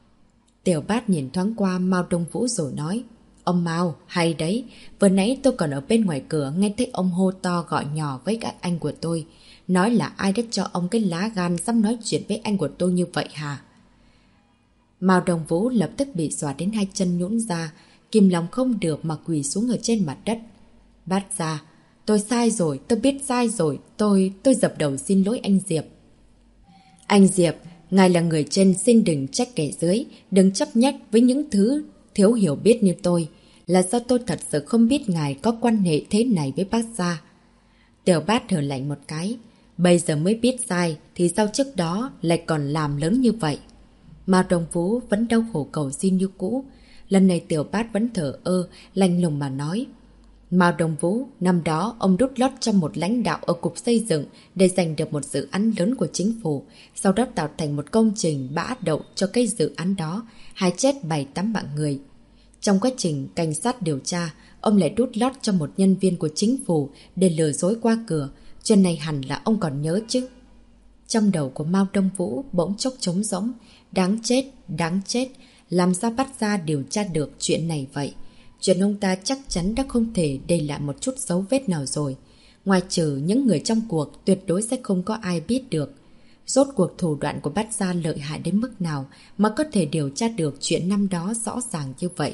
Tiểu Bát nhìn thoáng qua Mao Đông Vũ rồi nói. Ông Mao, hay đấy, vừa nãy tôi còn ở bên ngoài cửa nghe thấy ông hô to gọi nhỏ với các anh của tôi. Nói là ai đã cho ông cái lá gan dám nói chuyện với anh của tôi như vậy hả? Mao Đông Vũ lập tức bị dọa đến hai chân nhũn ra, kìm lòng không được mà quỳ xuống ở trên mặt đất. Bát Gia, tôi sai rồi, tôi biết sai rồi, tôi dập đầu xin lỗi anh Diệp. Anh Diệp, ngài là người trên xin đừng trách kẻ dưới, đừng chấp nhách với những thứ thiếu hiểu biết như tôi. Là do tôi thật sự không biết ngài có quan hệ thế này với Bát Gia. Tiểu Bát hờ lạnh một cái. Bây giờ mới biết sai thì sao trước đó lại còn làm lớn như vậy? Mao Đông Vũ vẫn đau khổ cầu xin như cũ. Lần này Tiểu Bát vẫn thở ơ, lạnh lùng mà nói. Mao Đông Vũ, năm đó ông đút lót cho một lãnh đạo ở cục xây dựng để giành được một dự án lớn của chính phủ, sau đó tạo thành một công trình bã đậu cho cái dự án đó, hai chết 7-8 mạng người. Trong quá trình cảnh sát điều tra, ông lại đút lót cho một nhân viên của chính phủ để lừa dối qua cửa. Chuyện này hẳn là ông còn nhớ chứ. Trong đầu của Mao Đông Vũ bỗng chốc trống rỗng. Đáng chết, làm sao bắt ra điều tra được chuyện này vậy? Chuyện ông ta chắc chắn đã không thể để lại một chút dấu vết nào rồi. Ngoài trừ những người trong cuộc, tuyệt đối sẽ không có ai biết được. Rốt cuộc thủ đoạn của Bát Gia lợi hại đến mức nào mà có thể điều tra được chuyện năm đó rõ ràng như vậy.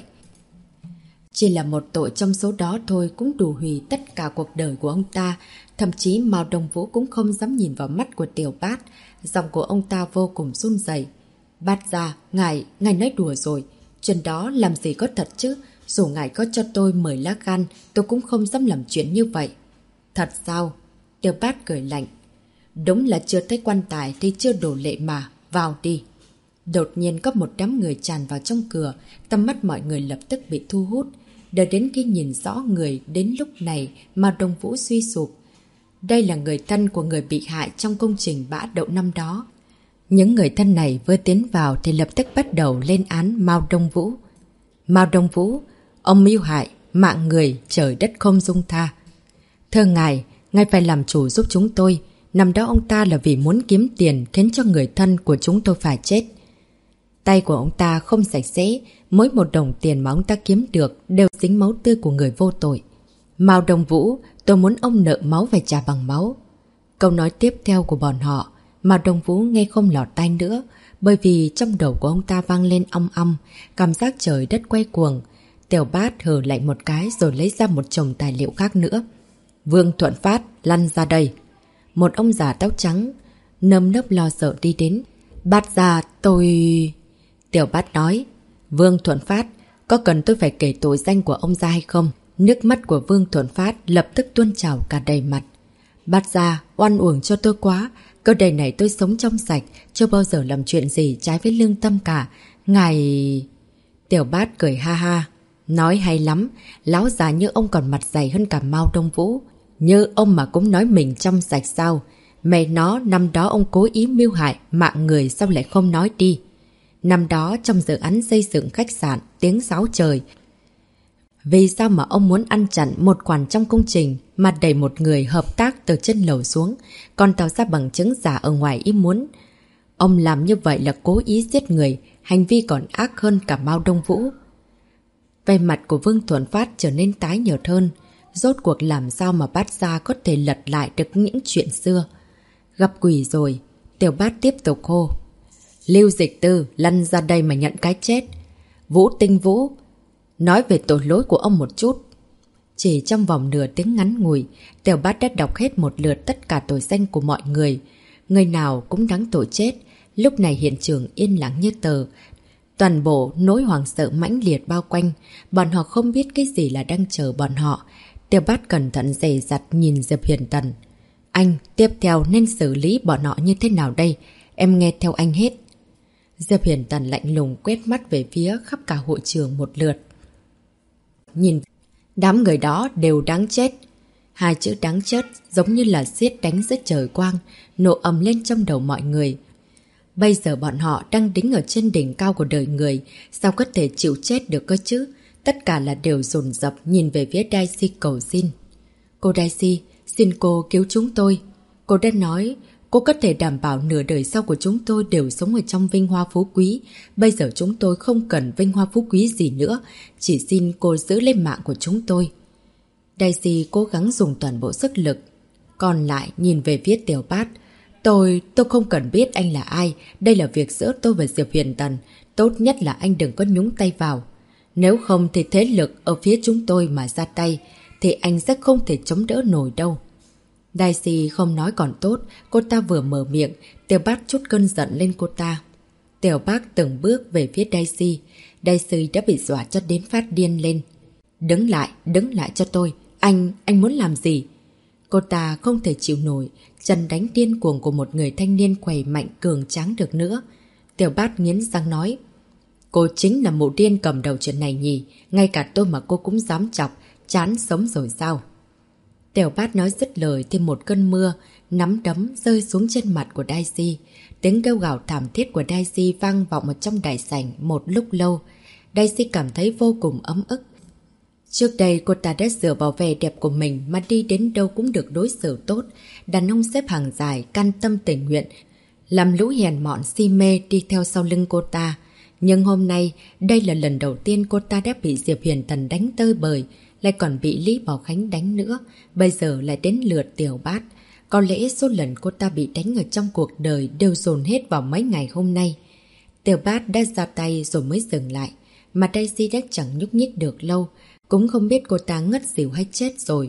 Chỉ là một tội trong số đó thôi cũng đủ hủy tất cả cuộc đời của ông ta. Thậm chí Mao Đông Vũ cũng không dám nhìn vào mắt của Tiểu Bát. Giọng của ông ta vô cùng run rẩy. Bát Gia, ngài nói đùa rồi. Chuyện đó làm gì có thật chứ? Dù ngài có cho tôi 10 lá gan, tôi cũng không dám làm chuyện như vậy. Thật sao? Tiểu Bát cười lạnh. Đúng là chưa thấy quan tài thì chưa đổ lệ mà. Vào đi. Đột nhiên có một đám người tràn vào trong cửa. Tầm mắt mọi người lập tức bị thu hút. Đợi đến khi nhìn rõ người, đến lúc này mà Đông Vũ suy sụp. Đây là người thân của người bị hại trong công trình bã đậu năm đó. Những người thân này vừa tiến vào thì lập tức bắt đầu lên án Mao Đông Vũ. Mao Đông Vũ, ông mưu hại, mạng người, trời đất không dung tha. Thưa ngài phải làm chủ giúp chúng tôi. Năm đó ông ta là vì muốn kiếm tiền khiến cho người thân của chúng tôi phải chết. Tay của ông ta không sạch sẽ, mỗi một đồng tiền mà ông ta kiếm được đều dính máu tươi của người vô tội. Mao Đông Vũ, tôi muốn ông nợ máu phải trả bằng máu. Câu nói tiếp theo của bọn họ, Mao Đông Vũ nghe không lọt tai nữa, bởi vì trong đầu của ông ta vang lên ong ong, cảm giác trời đất quay cuồng. Tiểu Bát hừ lạnh một cái rồi lấy ra một chồng tài liệu khác nữa. Vương Thuận Phát, lăn ra đây. Một ông già tóc trắng, nơm nớp lo sợ đi đến. Bát ra, tôi... Tiểu Bát nói, Vương Thuận Phát, có cần tôi phải kể tội danh của ông ra hay không? Nước mắt của Vương Thuận Phát lập tức tuôn trào cả đầy mặt. Bát ra, oan uổng cho tôi quá. Cơ đời này tôi sống trong sạch, chưa bao giờ làm chuyện gì trái với lương tâm cả. Ngài... Tiểu Bát cười ha ha. Nói hay lắm, lão già như ông còn mặt dày hơn cả Mao Đông Vũ. Như ông mà cũng nói mình trong sạch sao? Mẹ nó, năm đó ông cố ý mưu hại, mạng người sao lại không nói đi? Năm đó trong dự án xây dựng khách sạn, tiếng sáo trời. Vì sao mà ông muốn ăn chặn một khoản trong công trình mà đẩy một người hợp tác từ trên lầu xuống, còn tạo ra bằng chứng giả ở ngoài ý muốn? Ông làm như vậy là cố ý giết người, hành vi còn ác hơn cả Mao Đông Vũ. Vẻ mặt của Vương Thuận Phát trở nên tái nhợt hơn. Rốt cuộc làm sao mà Bát Gia có thể lật lại được những chuyện xưa? Gặp quỷ rồi. Tiểu Bát tiếp tục hô. Lưu Dịch Tư, lăn ra đây mà nhận cái chết. Vũ Tinh Vũ, nói về tội lỗi của ông một chút. Chỉ trong vòng nửa tiếng ngắn ngủi, Tiểu Bát đã đọc hết một lượt tất cả tội danh của mọi người. Người nào cũng đáng tội chết. Lúc này hiện trường yên lặng như tờ. Toàn bộ nỗi hoảng sợ mãnh liệt bao quanh. Bọn họ không biết cái gì là đang chờ bọn họ. Tiểu Bát cẩn thận dè dặt nhìn Diệp Huyền Tần. Anh, tiếp theo nên xử lý bọn họ như thế nào đây? Em nghe theo anh hết. Diệp Huyền Tần lạnh lùng quét mắt về phía khắp cả hội trường một lượt. Nhìn, đám người đó đều đáng chết. Hai chữ đáng chết giống như là xiết đánh giữa trời quang, nổ ầm lên trong đầu mọi người. Bây giờ bọn họ đang đứng ở trên đỉnh cao của đời người, sao có thể chịu chết được cơ chứ? Tất cả là đều dồn dập nhìn về phía Daisy cầu xin. Cô Daisy, xin cô cứu chúng tôi. Cô đã nói, cô có thể đảm bảo nửa đời sau của chúng tôi đều sống ở trong vinh hoa phú quý. Bây giờ chúng tôi không cần vinh hoa phú quý gì nữa, chỉ xin cô giữ lấy mạng của chúng tôi. Daisy cố gắng dùng toàn bộ sức lực. Còn lại nhìn về phía Tiểu Bát. Tôi không cần biết anh là ai. Đây là việc giữa tôi và Diệp Huyền Tần. Tốt nhất là anh đừng có nhúng tay vào. Nếu không thì thế lực ở phía chúng tôi mà ra tay, thì anh sẽ không thể chống đỡ nổi đâu. Daisy không nói còn tốt. Cô ta vừa mở miệng, Tiểu Bát chút cơn giận lên cô ta. Tiểu Bát từng bước về phía Daisy. Daisy đã bị dọa cho đến phát điên lên. Đứng lại cho tôi. Anh muốn làm gì? Cô ta không thể chịu nổi chân đánh điên cuồng của một người thanh niên khỏe mạnh cường tráng được nữa. Tiểu Bát nghiến răng nói. Cô chính là mụ điên cầm đầu chuyện này nhỉ? Ngay cả tôi mà cô cũng dám chọc, chán sống rồi sao? Tiểu Bát nói dứt lời thì một cơn mưa, nắm đấm rơi xuống trên mặt của Daisy. Tiếng kêu gào thảm thiết của Daisy vang vọng ở trong đại sảnh một lúc lâu. Daisy cảm thấy vô cùng ấm ức. Trước đây cô ta đã dựa vào vẻ đẹp của mình mà đi đến đâu cũng được đối xử tốt. Đàn ông xếp hàng dài, can tâm tình nguyện, làm lũ hèn mọn si mê đi theo sau lưng cô ta. Nhưng hôm nay, đây là lần đầu tiên cô ta đã bị Diệp Huyền Tần đánh tơi bời, lại còn bị Lý Bảo Khánh đánh nữa. Bây giờ lại đến lượt Tiểu Bát. Có lẽ số lần cô ta bị đánh ở trong cuộc đời đều dồn hết vào mấy ngày hôm nay. Tiểu Bát đã ra tay rồi mới dừng lại, mà Daisy đã chẳng nhúc nhích được lâu. Cũng không biết cô ta ngất xỉu hay chết rồi.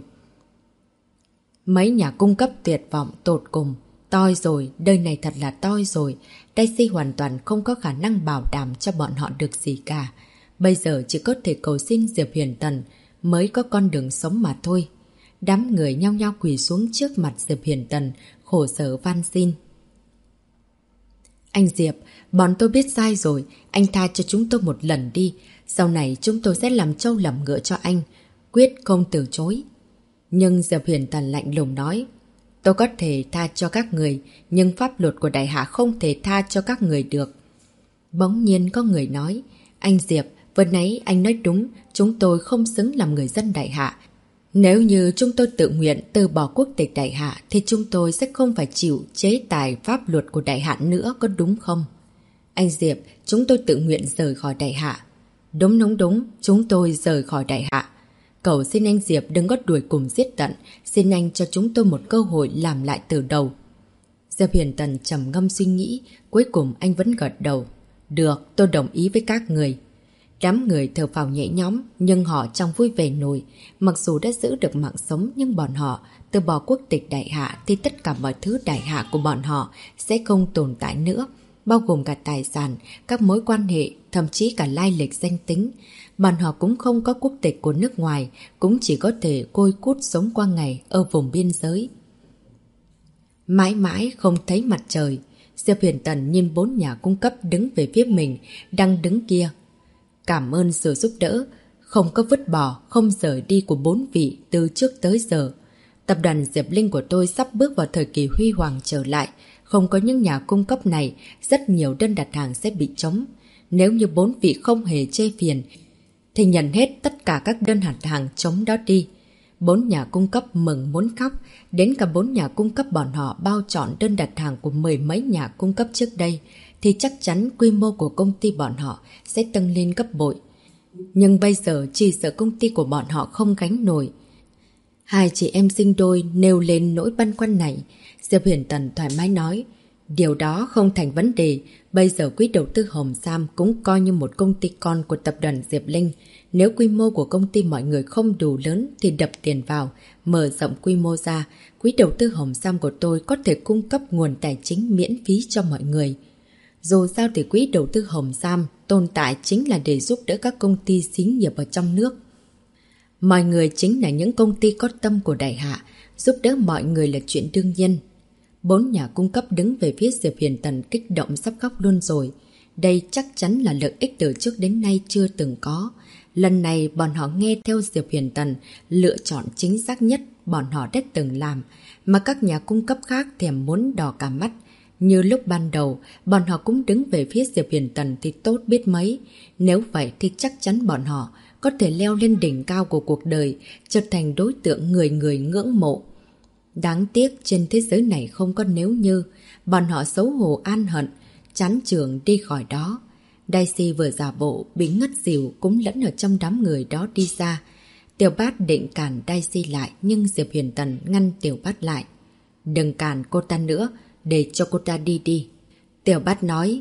Mấy nhà cung cấp tuyệt vọng tột cùng. Toi rồi, đời này thật là toi rồi. Daisy hoàn toàn không có khả năng bảo đảm cho bọn họ được gì cả. Bây giờ chỉ có thể cầu xin Diệp Huyền Tần mới có con đường sống mà thôi. Đám người nhao nhao quỳ xuống trước mặt Diệp Huyền Tần, khổ sở van xin. Anh Diệp, bọn tôi biết sai rồi, anh tha cho chúng tôi một lần đi. Sau này chúng tôi sẽ làm trâu làm ngựa cho anh, quyết không từ chối. Nhưng Diệp Huyền Tần lạnh lùng nói, tôi có thể tha cho các người, nhưng pháp luật của Đại Hạ không thể tha cho các người được. Bỗng nhiên có người nói, anh Diệp, vừa nãy anh nói đúng, chúng tôi không xứng làm người dân Đại Hạ. Nếu như chúng tôi tự nguyện từ bỏ quốc tịch Đại Hạ thì chúng tôi sẽ không phải chịu chế tài pháp luật của Đại Hạ nữa, có đúng không? Anh Diệp, chúng tôi tự nguyện rời khỏi Đại Hạ. Đúng, chúng tôi rời khỏi Đại Hạ. Cầu xin anh Diệp đừng có đuổi cùng giết tận, xin anh cho chúng tôi một cơ hội làm lại từ đầu. Diệp Huyền Tần trầm ngâm suy nghĩ, cuối cùng anh vẫn gật đầu. Được, tôi đồng ý với các người. Đám người thở phào nhẹ nhõm, nhưng họ chẳng vui vẻ nổi. Mặc dù đã giữ được mạng sống, nhưng bọn họ từ bỏ quốc tịch Đại Hạ thì tất cả mọi thứ Đại Hạ của bọn họ sẽ không tồn tại nữa, bao gồm cả tài sản, các mối quan hệ, thậm chí cả lai lịch danh tính. Bọn họ cũng không có quốc tịch của nước ngoài, cũng chỉ có thể côi cút sống qua ngày ở vùng biên giới. Mãi mãi không thấy mặt trời, Diệp Huyền Tần nhìn 4 nhà cung cấp đứng về phía mình, đang đứng kia. Cảm ơn sự giúp đỡ, không có vứt bỏ, không rời đi của 4 vị từ trước tới giờ. Tập đoàn Diệp Linh của tôi sắp bước vào thời kỳ huy hoàng trở lại. Không có những nhà cung cấp này, rất nhiều đơn đặt hàng sẽ bị trống. Nếu như 4 vị không hề chê phiền, thì nhận hết tất cả các đơn đặt hàng trống đó đi. 4 nhà cung cấp mừng muốn khóc, đến cả 4 nhà cung cấp bọn họ bao trọn đơn đặt hàng của 10 mấy nhà cung cấp trước đây, thì chắc chắn quy mô của công ty bọn họ sẽ tăng lên gấp bội. Nhưng bây giờ chỉ sợ công ty của bọn họ không gánh nổi. Hai chị em sinh đôi nêu lên nỗi băn khoăn này. Diệp Huyền Tần thoải mái nói, điều đó không thành vấn đề. Bây giờ quỹ đầu tư Hồng Sam cũng coi như một công ty con của tập đoàn Diệp Linh. Nếu quy mô của công ty mọi người không đủ lớn thì đập tiền vào, mở rộng quy mô ra. Quỹ đầu tư Hồng Sam của tôi có thể cung cấp nguồn tài chính miễn phí cho mọi người. Dù sao thì quỹ đầu tư Hồng Sam tồn tại chính là để giúp đỡ các công ty xí nghiệp ở trong nước. Mọi người chính là những công ty có tâm của Đại Hạ, giúp đỡ mọi người là chuyện đương nhiên. 4 nhà cung cấp đứng về phía Diệp Huyền Tần kích động sắp khóc luôn rồi. Đây chắc chắn là lợi ích từ trước đến nay chưa từng có. Lần này bọn họ nghe theo Diệp Huyền Tần, lựa chọn chính xác nhất bọn họ đã từng làm, mà các nhà cung cấp khác thèm muốn đỏ cả mắt. Như lúc ban đầu, bọn họ cũng đứng về phía Diệp Huyền Tần thì tốt biết mấy. Nếu vậy thì chắc chắn bọn họ có thể leo lên đỉnh cao của cuộc đời, trở thành đối tượng người người ngưỡng mộ. Đáng tiếc trên thế giới này không có nếu như, bọn họ xấu hổ an hận, chán chường đi khỏi đó. Daisy vừa giả bộ bị ngất xỉu cũng lẫn ở trong đám người đó đi ra. Tiểu Bát định cản Daisy lại, nhưng Diệp Huyền Tần ngăn Tiểu Bát lại. Đừng cản cô ta nữa, để cho cô ta đi đi. Tiểu Bát nói,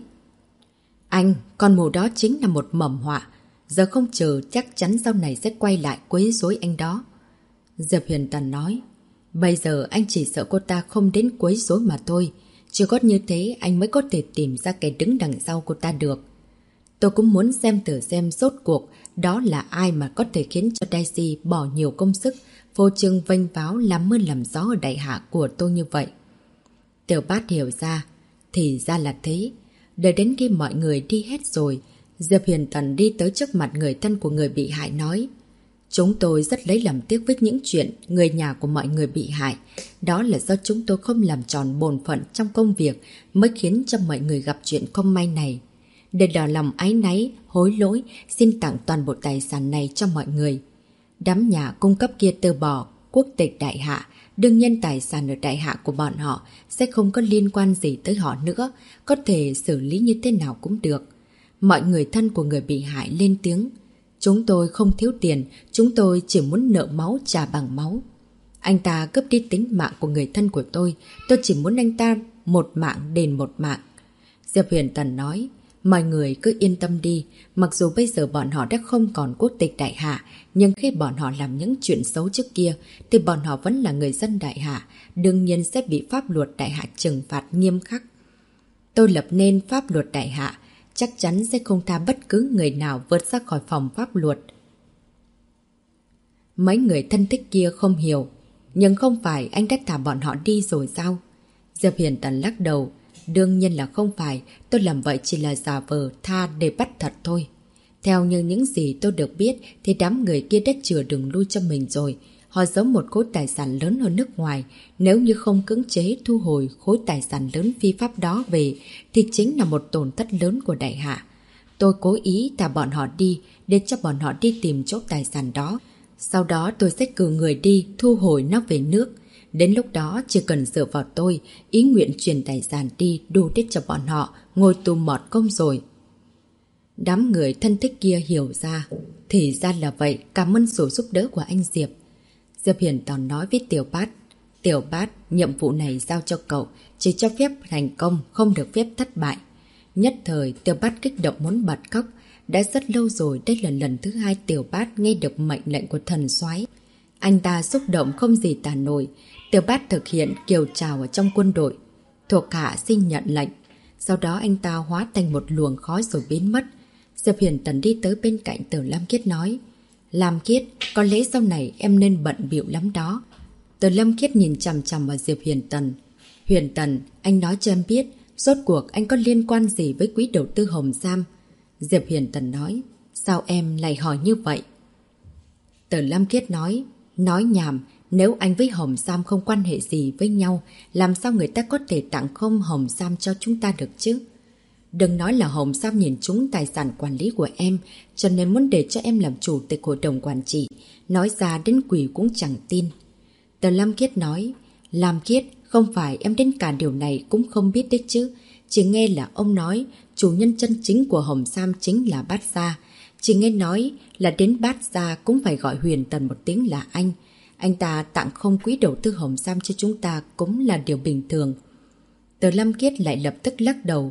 anh, con mù đó chính là một mầm họa. Giờ không chờ chắc chắn sau này sẽ quay lại quấy rối anh đó. Diệp Huyền Tần nói, bây giờ anh chỉ sợ cô ta không đến quấy rối mà thôi. Chỉ có như thế anh mới có thể tìm ra kẻ đứng đằng sau cô ta được. Tôi cũng muốn xem thử xem rốt cuộc đó là ai mà có thể khiến cho Daisy bỏ nhiều công sức, phô trương vênh váo làm mưa làm gió ở Đại Hạ của tôi như vậy. Tiểu Bát hiểu ra, thì ra là thế. Đợi đến khi mọi người đi hết rồi, Diệp Huyền Tần đi tới trước mặt người thân của người bị hại nói, chúng tôi rất lấy làm tiếc với những chuyện người nhà của mọi người bị hại. Đó là do chúng tôi không làm tròn bổn phận trong công việc mới khiến cho mọi người gặp chuyện không may này. Để đòi lòng áy náy, hối lỗi, xin tặng toàn bộ tài sản này cho mọi người. Đám nhà cung cấp kia từ bỏ quốc tịch Đại Hạ, đương nhiên tài sản ở Đại Hạ của bọn họ sẽ không có liên quan gì tới họ nữa, có thể xử lý như thế nào cũng được. Mọi người thân của người bị hại lên tiếng, chúng tôi không thiếu tiền, chúng tôi chỉ muốn nợ máu trả bằng máu. Anh ta cướp đi tính mạng của người thân của tôi chỉ muốn anh ta một mạng đền một mạng. Diệp Huyền Tần nói, mọi người cứ yên tâm đi, mặc dù bây giờ bọn họ đã không còn quốc tịch Đại Hạ, nhưng khi bọn họ làm những chuyện xấu trước kia, thì bọn họ vẫn là người dân Đại Hạ, đương nhiên sẽ bị pháp luật Đại Hạ trừng phạt nghiêm khắc. Tôi lập nên pháp luật Đại Hạ, chắc chắn sẽ không tha bất cứ người nào vượt ra khỏi phòng pháp luật. Mấy người thân thích kia không hiểu, nhưng không phải anh đã thả bọn họ đi rồi sao? Diệp Huyền Tần lắc đầu, đương nhiên là không phải, tôi làm vậy chỉ là giả vờ tha để bắt thật thôi. Theo như những gì tôi được biết thì đám người kia đã chừa đường lui cho mình rồi. Họ giấu một khối tài sản lớn ở nước ngoài. Nếu như không cưỡng chế thu hồi khối tài sản lớn phi pháp đó về thì chính là một tổn thất lớn của Đại Hạ. Tôi cố ý thả bọn họ đi để cho bọn họ đi tìm chỗ tài sản đó. Sau đó tôi sẽ cử người đi thu hồi nó về nước. Đến lúc đó chỉ cần dựa vào tôi, ý nguyện truyền tài sản đi đủ để cho bọn họ ngồi tù mọt công rồi. Đám người thân thích kia hiểu ra. Thì ra là vậy, cảm ơn sự giúp đỡ của anh Diệp. Diệp Hiền Tòn nói với Tiểu Bát. Tiểu Bát, nhiệm vụ này giao cho cậu, chỉ cho phép thành công, không được phép thất bại. Nhất thời, Tiểu Bát kích động muốn bật khóc. Đã rất lâu rồi, đây là lần thứ 2 Tiểu Bát nghe được mệnh lệnh của thần soái. Anh ta xúc động không gì tả nổi. Tiểu Bát thực hiện kiều trào ở trong quân đội. Thuộc hạ xin nhận lệnh. Sau đó anh ta hóa thành một luồng khói rồi biến mất. Diệp Hiền Tần đi tới bên cạnh Từ Lam Kiết nói. Lam Kiết, có lẽ sau này em nên bận bịu lắm đó. Từ Lam Kiết nhìn chằm chằm vào Diệp Hiền Tần. Huyền Tần, anh nói cho em biết, rốt cuộc anh có liên quan gì với quỹ đầu tư Hồng Sam? Diệp Hiền Tần nói. Sao em lại hỏi như vậy? Từ Lam Kiết nói nhảm, nếu anh với Hồng Sam không quan hệ gì với nhau, làm sao người ta có thể tặng không Hồng Sam cho chúng ta được chứ? Đừng nói là Hồng Sam nhìn trúng tài sản quản lý của em, cho nên muốn để cho em làm chủ tịch hội đồng quản trị. Nói ra đến quỷ cũng chẳng tin. Từ Lam Kiết nói. Lam Kiết, không phải em đến cả điều này cũng không biết đấy chứ. Chỉ nghe là ông nói chủ nhân chân chính của Hồng Sam chính là Bát Gia. Chỉ nghe nói là đến Bát Gia cũng phải gọi Huyền Tần một tiếng là anh. Anh ta tặng không quỹ đầu tư Hồng Sam cho chúng ta cũng là điều bình thường. Từ Lam Kiết lại lập tức lắc đầu.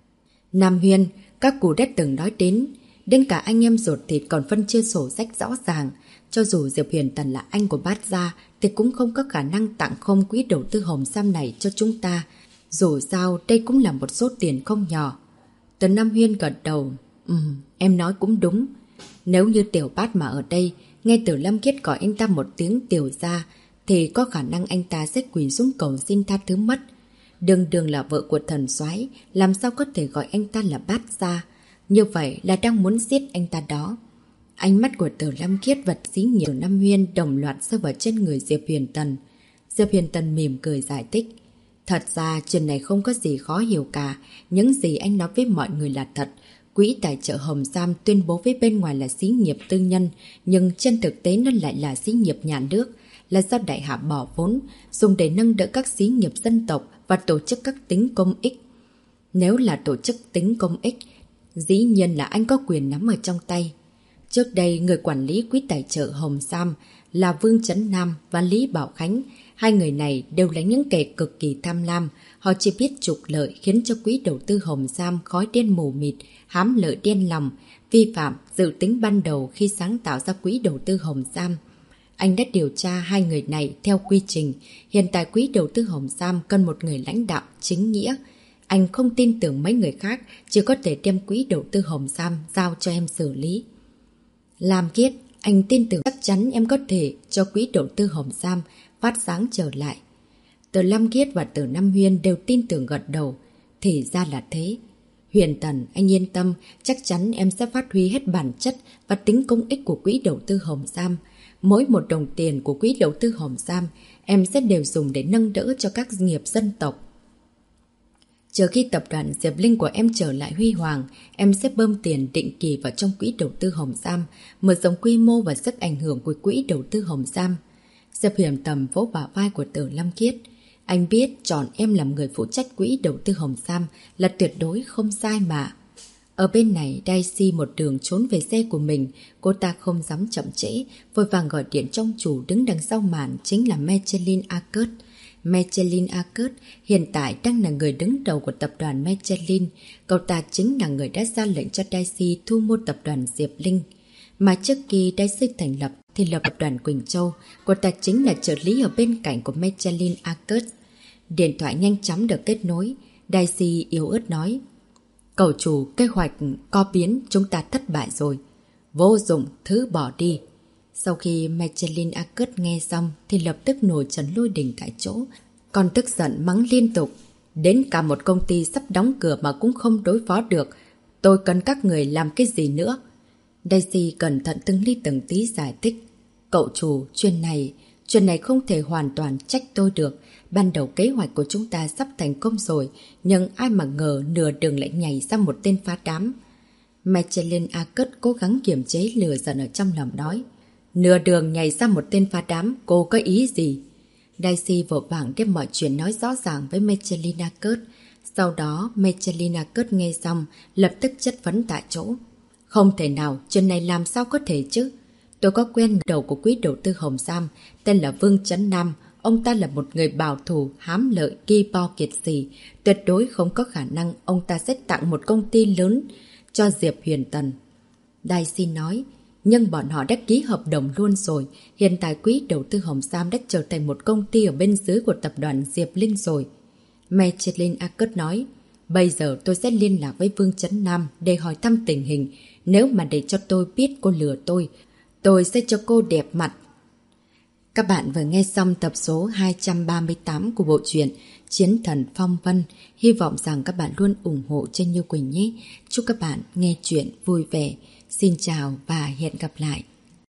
Nam Huyên, các cụ đã từng nói đến cả anh em ruột thịt còn phân chia sổ sách rõ ràng. Cho dù Diệp Huyền Tần là anh của Bát Gia thì cũng không có khả năng tặng không quỹ đầu tư Hồng Sam này cho chúng ta. Dù sao đây cũng là một số tiền không nhỏ. Từ Nam Huyên gật đầu. Em nói cũng đúng. Nếu như Tiểu Bát mà ở đây, nghe Từ Lam Kiết gọi anh ta một tiếng Tiểu gia, thì có khả năng anh ta sẽ quỳ xuống cầu xin tha thứ mất. Đường là vợ của thần soái, làm sao có thể gọi anh ta là Bát Gia? Như vậy là đang muốn giết anh ta đó. Ánh mắt của Từ Lam Kiết và xí nghiệp Từ Nam Huyên đồng loạt rơi vào trên người Diệp Huyền Tần. Diệp Huyền Tần mỉm cười giải thích. Thật ra chuyện này không có gì khó hiểu cả. Những gì anh nói với mọi người là thật. Quỹ tài trợ Hồng Sam tuyên bố với bên ngoài là xí nghiệp tư nhân, nhưng trên thực tế nó lại là xí nghiệp nhà nước, là do đại hạ bỏ vốn, dùng để nâng đỡ các xí nghiệp dân tộc và tổ chức các tính công ích. Nếu là tổ chức tính công ích, dĩ nhiên là anh có quyền nắm ở trong tay. Trước đây, người quản lý quỹ tài trợ Hồng Sam là Vương Chấn Nam và Lý Bảo Khánh. Hai người này đều là những kẻ cực kỳ tham lam. Họ chỉ biết trục lợi khiến cho quỹ đầu tư Hồng Sam khói đen mù mịt, hám lợi đen lòng, vi phạm dự tính ban đầu khi sáng tạo ra quỹ đầu tư Hồng Sam. Anh đã điều tra hai người này theo quy trình. Hiện tại quỹ đầu tư Hồng Sam cần một người lãnh đạo chính nghĩa. Anh không tin tưởng mấy người khác, chỉ có thể đem quỹ đầu tư Hồng Sam giao cho em xử lý. Lam Kiết, anh tin tưởng chắc chắn em có thể cho quỹ đầu tư Hồng Sam phát sáng trở lại. Từ Lam Kiết và Từ Nam Huyên đều tin tưởng gật đầu. Thì ra là thế. Huyền Tần, anh yên tâm, chắc chắn em sẽ phát huy hết bản chất và tính công ích của quỹ đầu tư Hồng Sam. Mỗi một đồng tiền của quỹ đầu tư Hồng Sam, em sẽ đều dùng để nâng đỡ cho các nghiệp dân tộc. Chờ khi tập đoàn Diệp Linh của em trở lại huy hoàng, em sẽ bơm tiền định kỳ vào trong quỹ đầu tư Hồng Sam, mở rộng quy mô và sức ảnh hưởng của quỹ đầu tư Hồng Sam. Diệp Hiểm Tầm vỗ bả vai của Từ Lam Kiết. Anh biết chọn em làm người phụ trách quỹ đầu tư Hồng Sam là tuyệt đối không sai mà. Ở bên này, Daisy một đường trốn về xe của mình, cô ta không dám chậm trễ, vội vàng gọi điện trong chủ đứng đằng sau màn chính là Michelin Arcade. Michelin Arcade hiện tại đang là người đứng đầu của tập đoàn Michelin. Cậu ta chính là người đã ra lệnh cho Daisy thu mua tập đoàn Diệp Linh. Mà trước khi Daisy thành lập thì lập tập đoàn Quỳnh Châu, cô ta chính là trợ lý ở bên cạnh của Michelin Arcade. Điện thoại nhanh chóng được kết nối. Daisy yếu ớt nói: Cậu chủ, kế hoạch có biến, chúng ta thất bại rồi. Vô dụng, thứ bỏ đi. Sau khi Michelin Arcade nghe xong thì lập tức nổi trận lôi đình tại chỗ, còn tức giận mắng liên tục. Đến cả một công ty sắp đóng cửa mà cũng không đối phó được. Tôi cần các người làm cái gì nữa? Daisy cẩn thận từng ly từng tí giải thích. Cậu chủ, chuyện này không thể hoàn toàn trách tôi được. Ban đầu kế hoạch của chúng ta sắp thành công rồi, nhưng ai mà ngờ nửa đường lại nhảy ra một tên phá đám. Michelin Arcade cố gắng kiềm chế lửa giận ở trong lòng nói: Nửa đường nhảy ra một tên phá đám, cô có ý gì? Daisy vội vàng đem mọi chuyện nói rõ ràng với Michelina Kurt. Sau đó Michelina Kurt nghe xong, lập tức chất vấn tại chỗ. Không thể nào, chuyện này làm sao có thể chứ? Tôi có quen đầu của quỹ đầu tư Hồng Sam, tên là Vương Chấn Nam. Ông ta là một người bảo thủ, hám lợi, ki bo kiệt xì. Tuyệt đối không có khả năng ông ta sẽ tặng một công ty lớn cho Diệp Huyền Tần. Daisy nói, nhưng bọn họ đã ký hợp đồng luôn rồi. Hiện tại quỹ đầu tư Hồng Sam đã trở thành một công ty ở bên dưới của tập đoàn Diệp Linh rồi. Michelina Kurt nói, bây giờ tôi sẽ liên lạc với Vương Chấn Nam để hỏi thăm tình hình. Nếu mà để cho tôi biết cô lừa tôi sẽ cho cô đẹp mặt. Các bạn vừa nghe xong tập số 238 của bộ truyện Chiến Thần Phong Vân. Hy vọng rằng các bạn luôn ủng hộ cho Như Quỳnh nhé. Chúc các bạn nghe chuyện vui vẻ. Xin chào và hẹn gặp lại.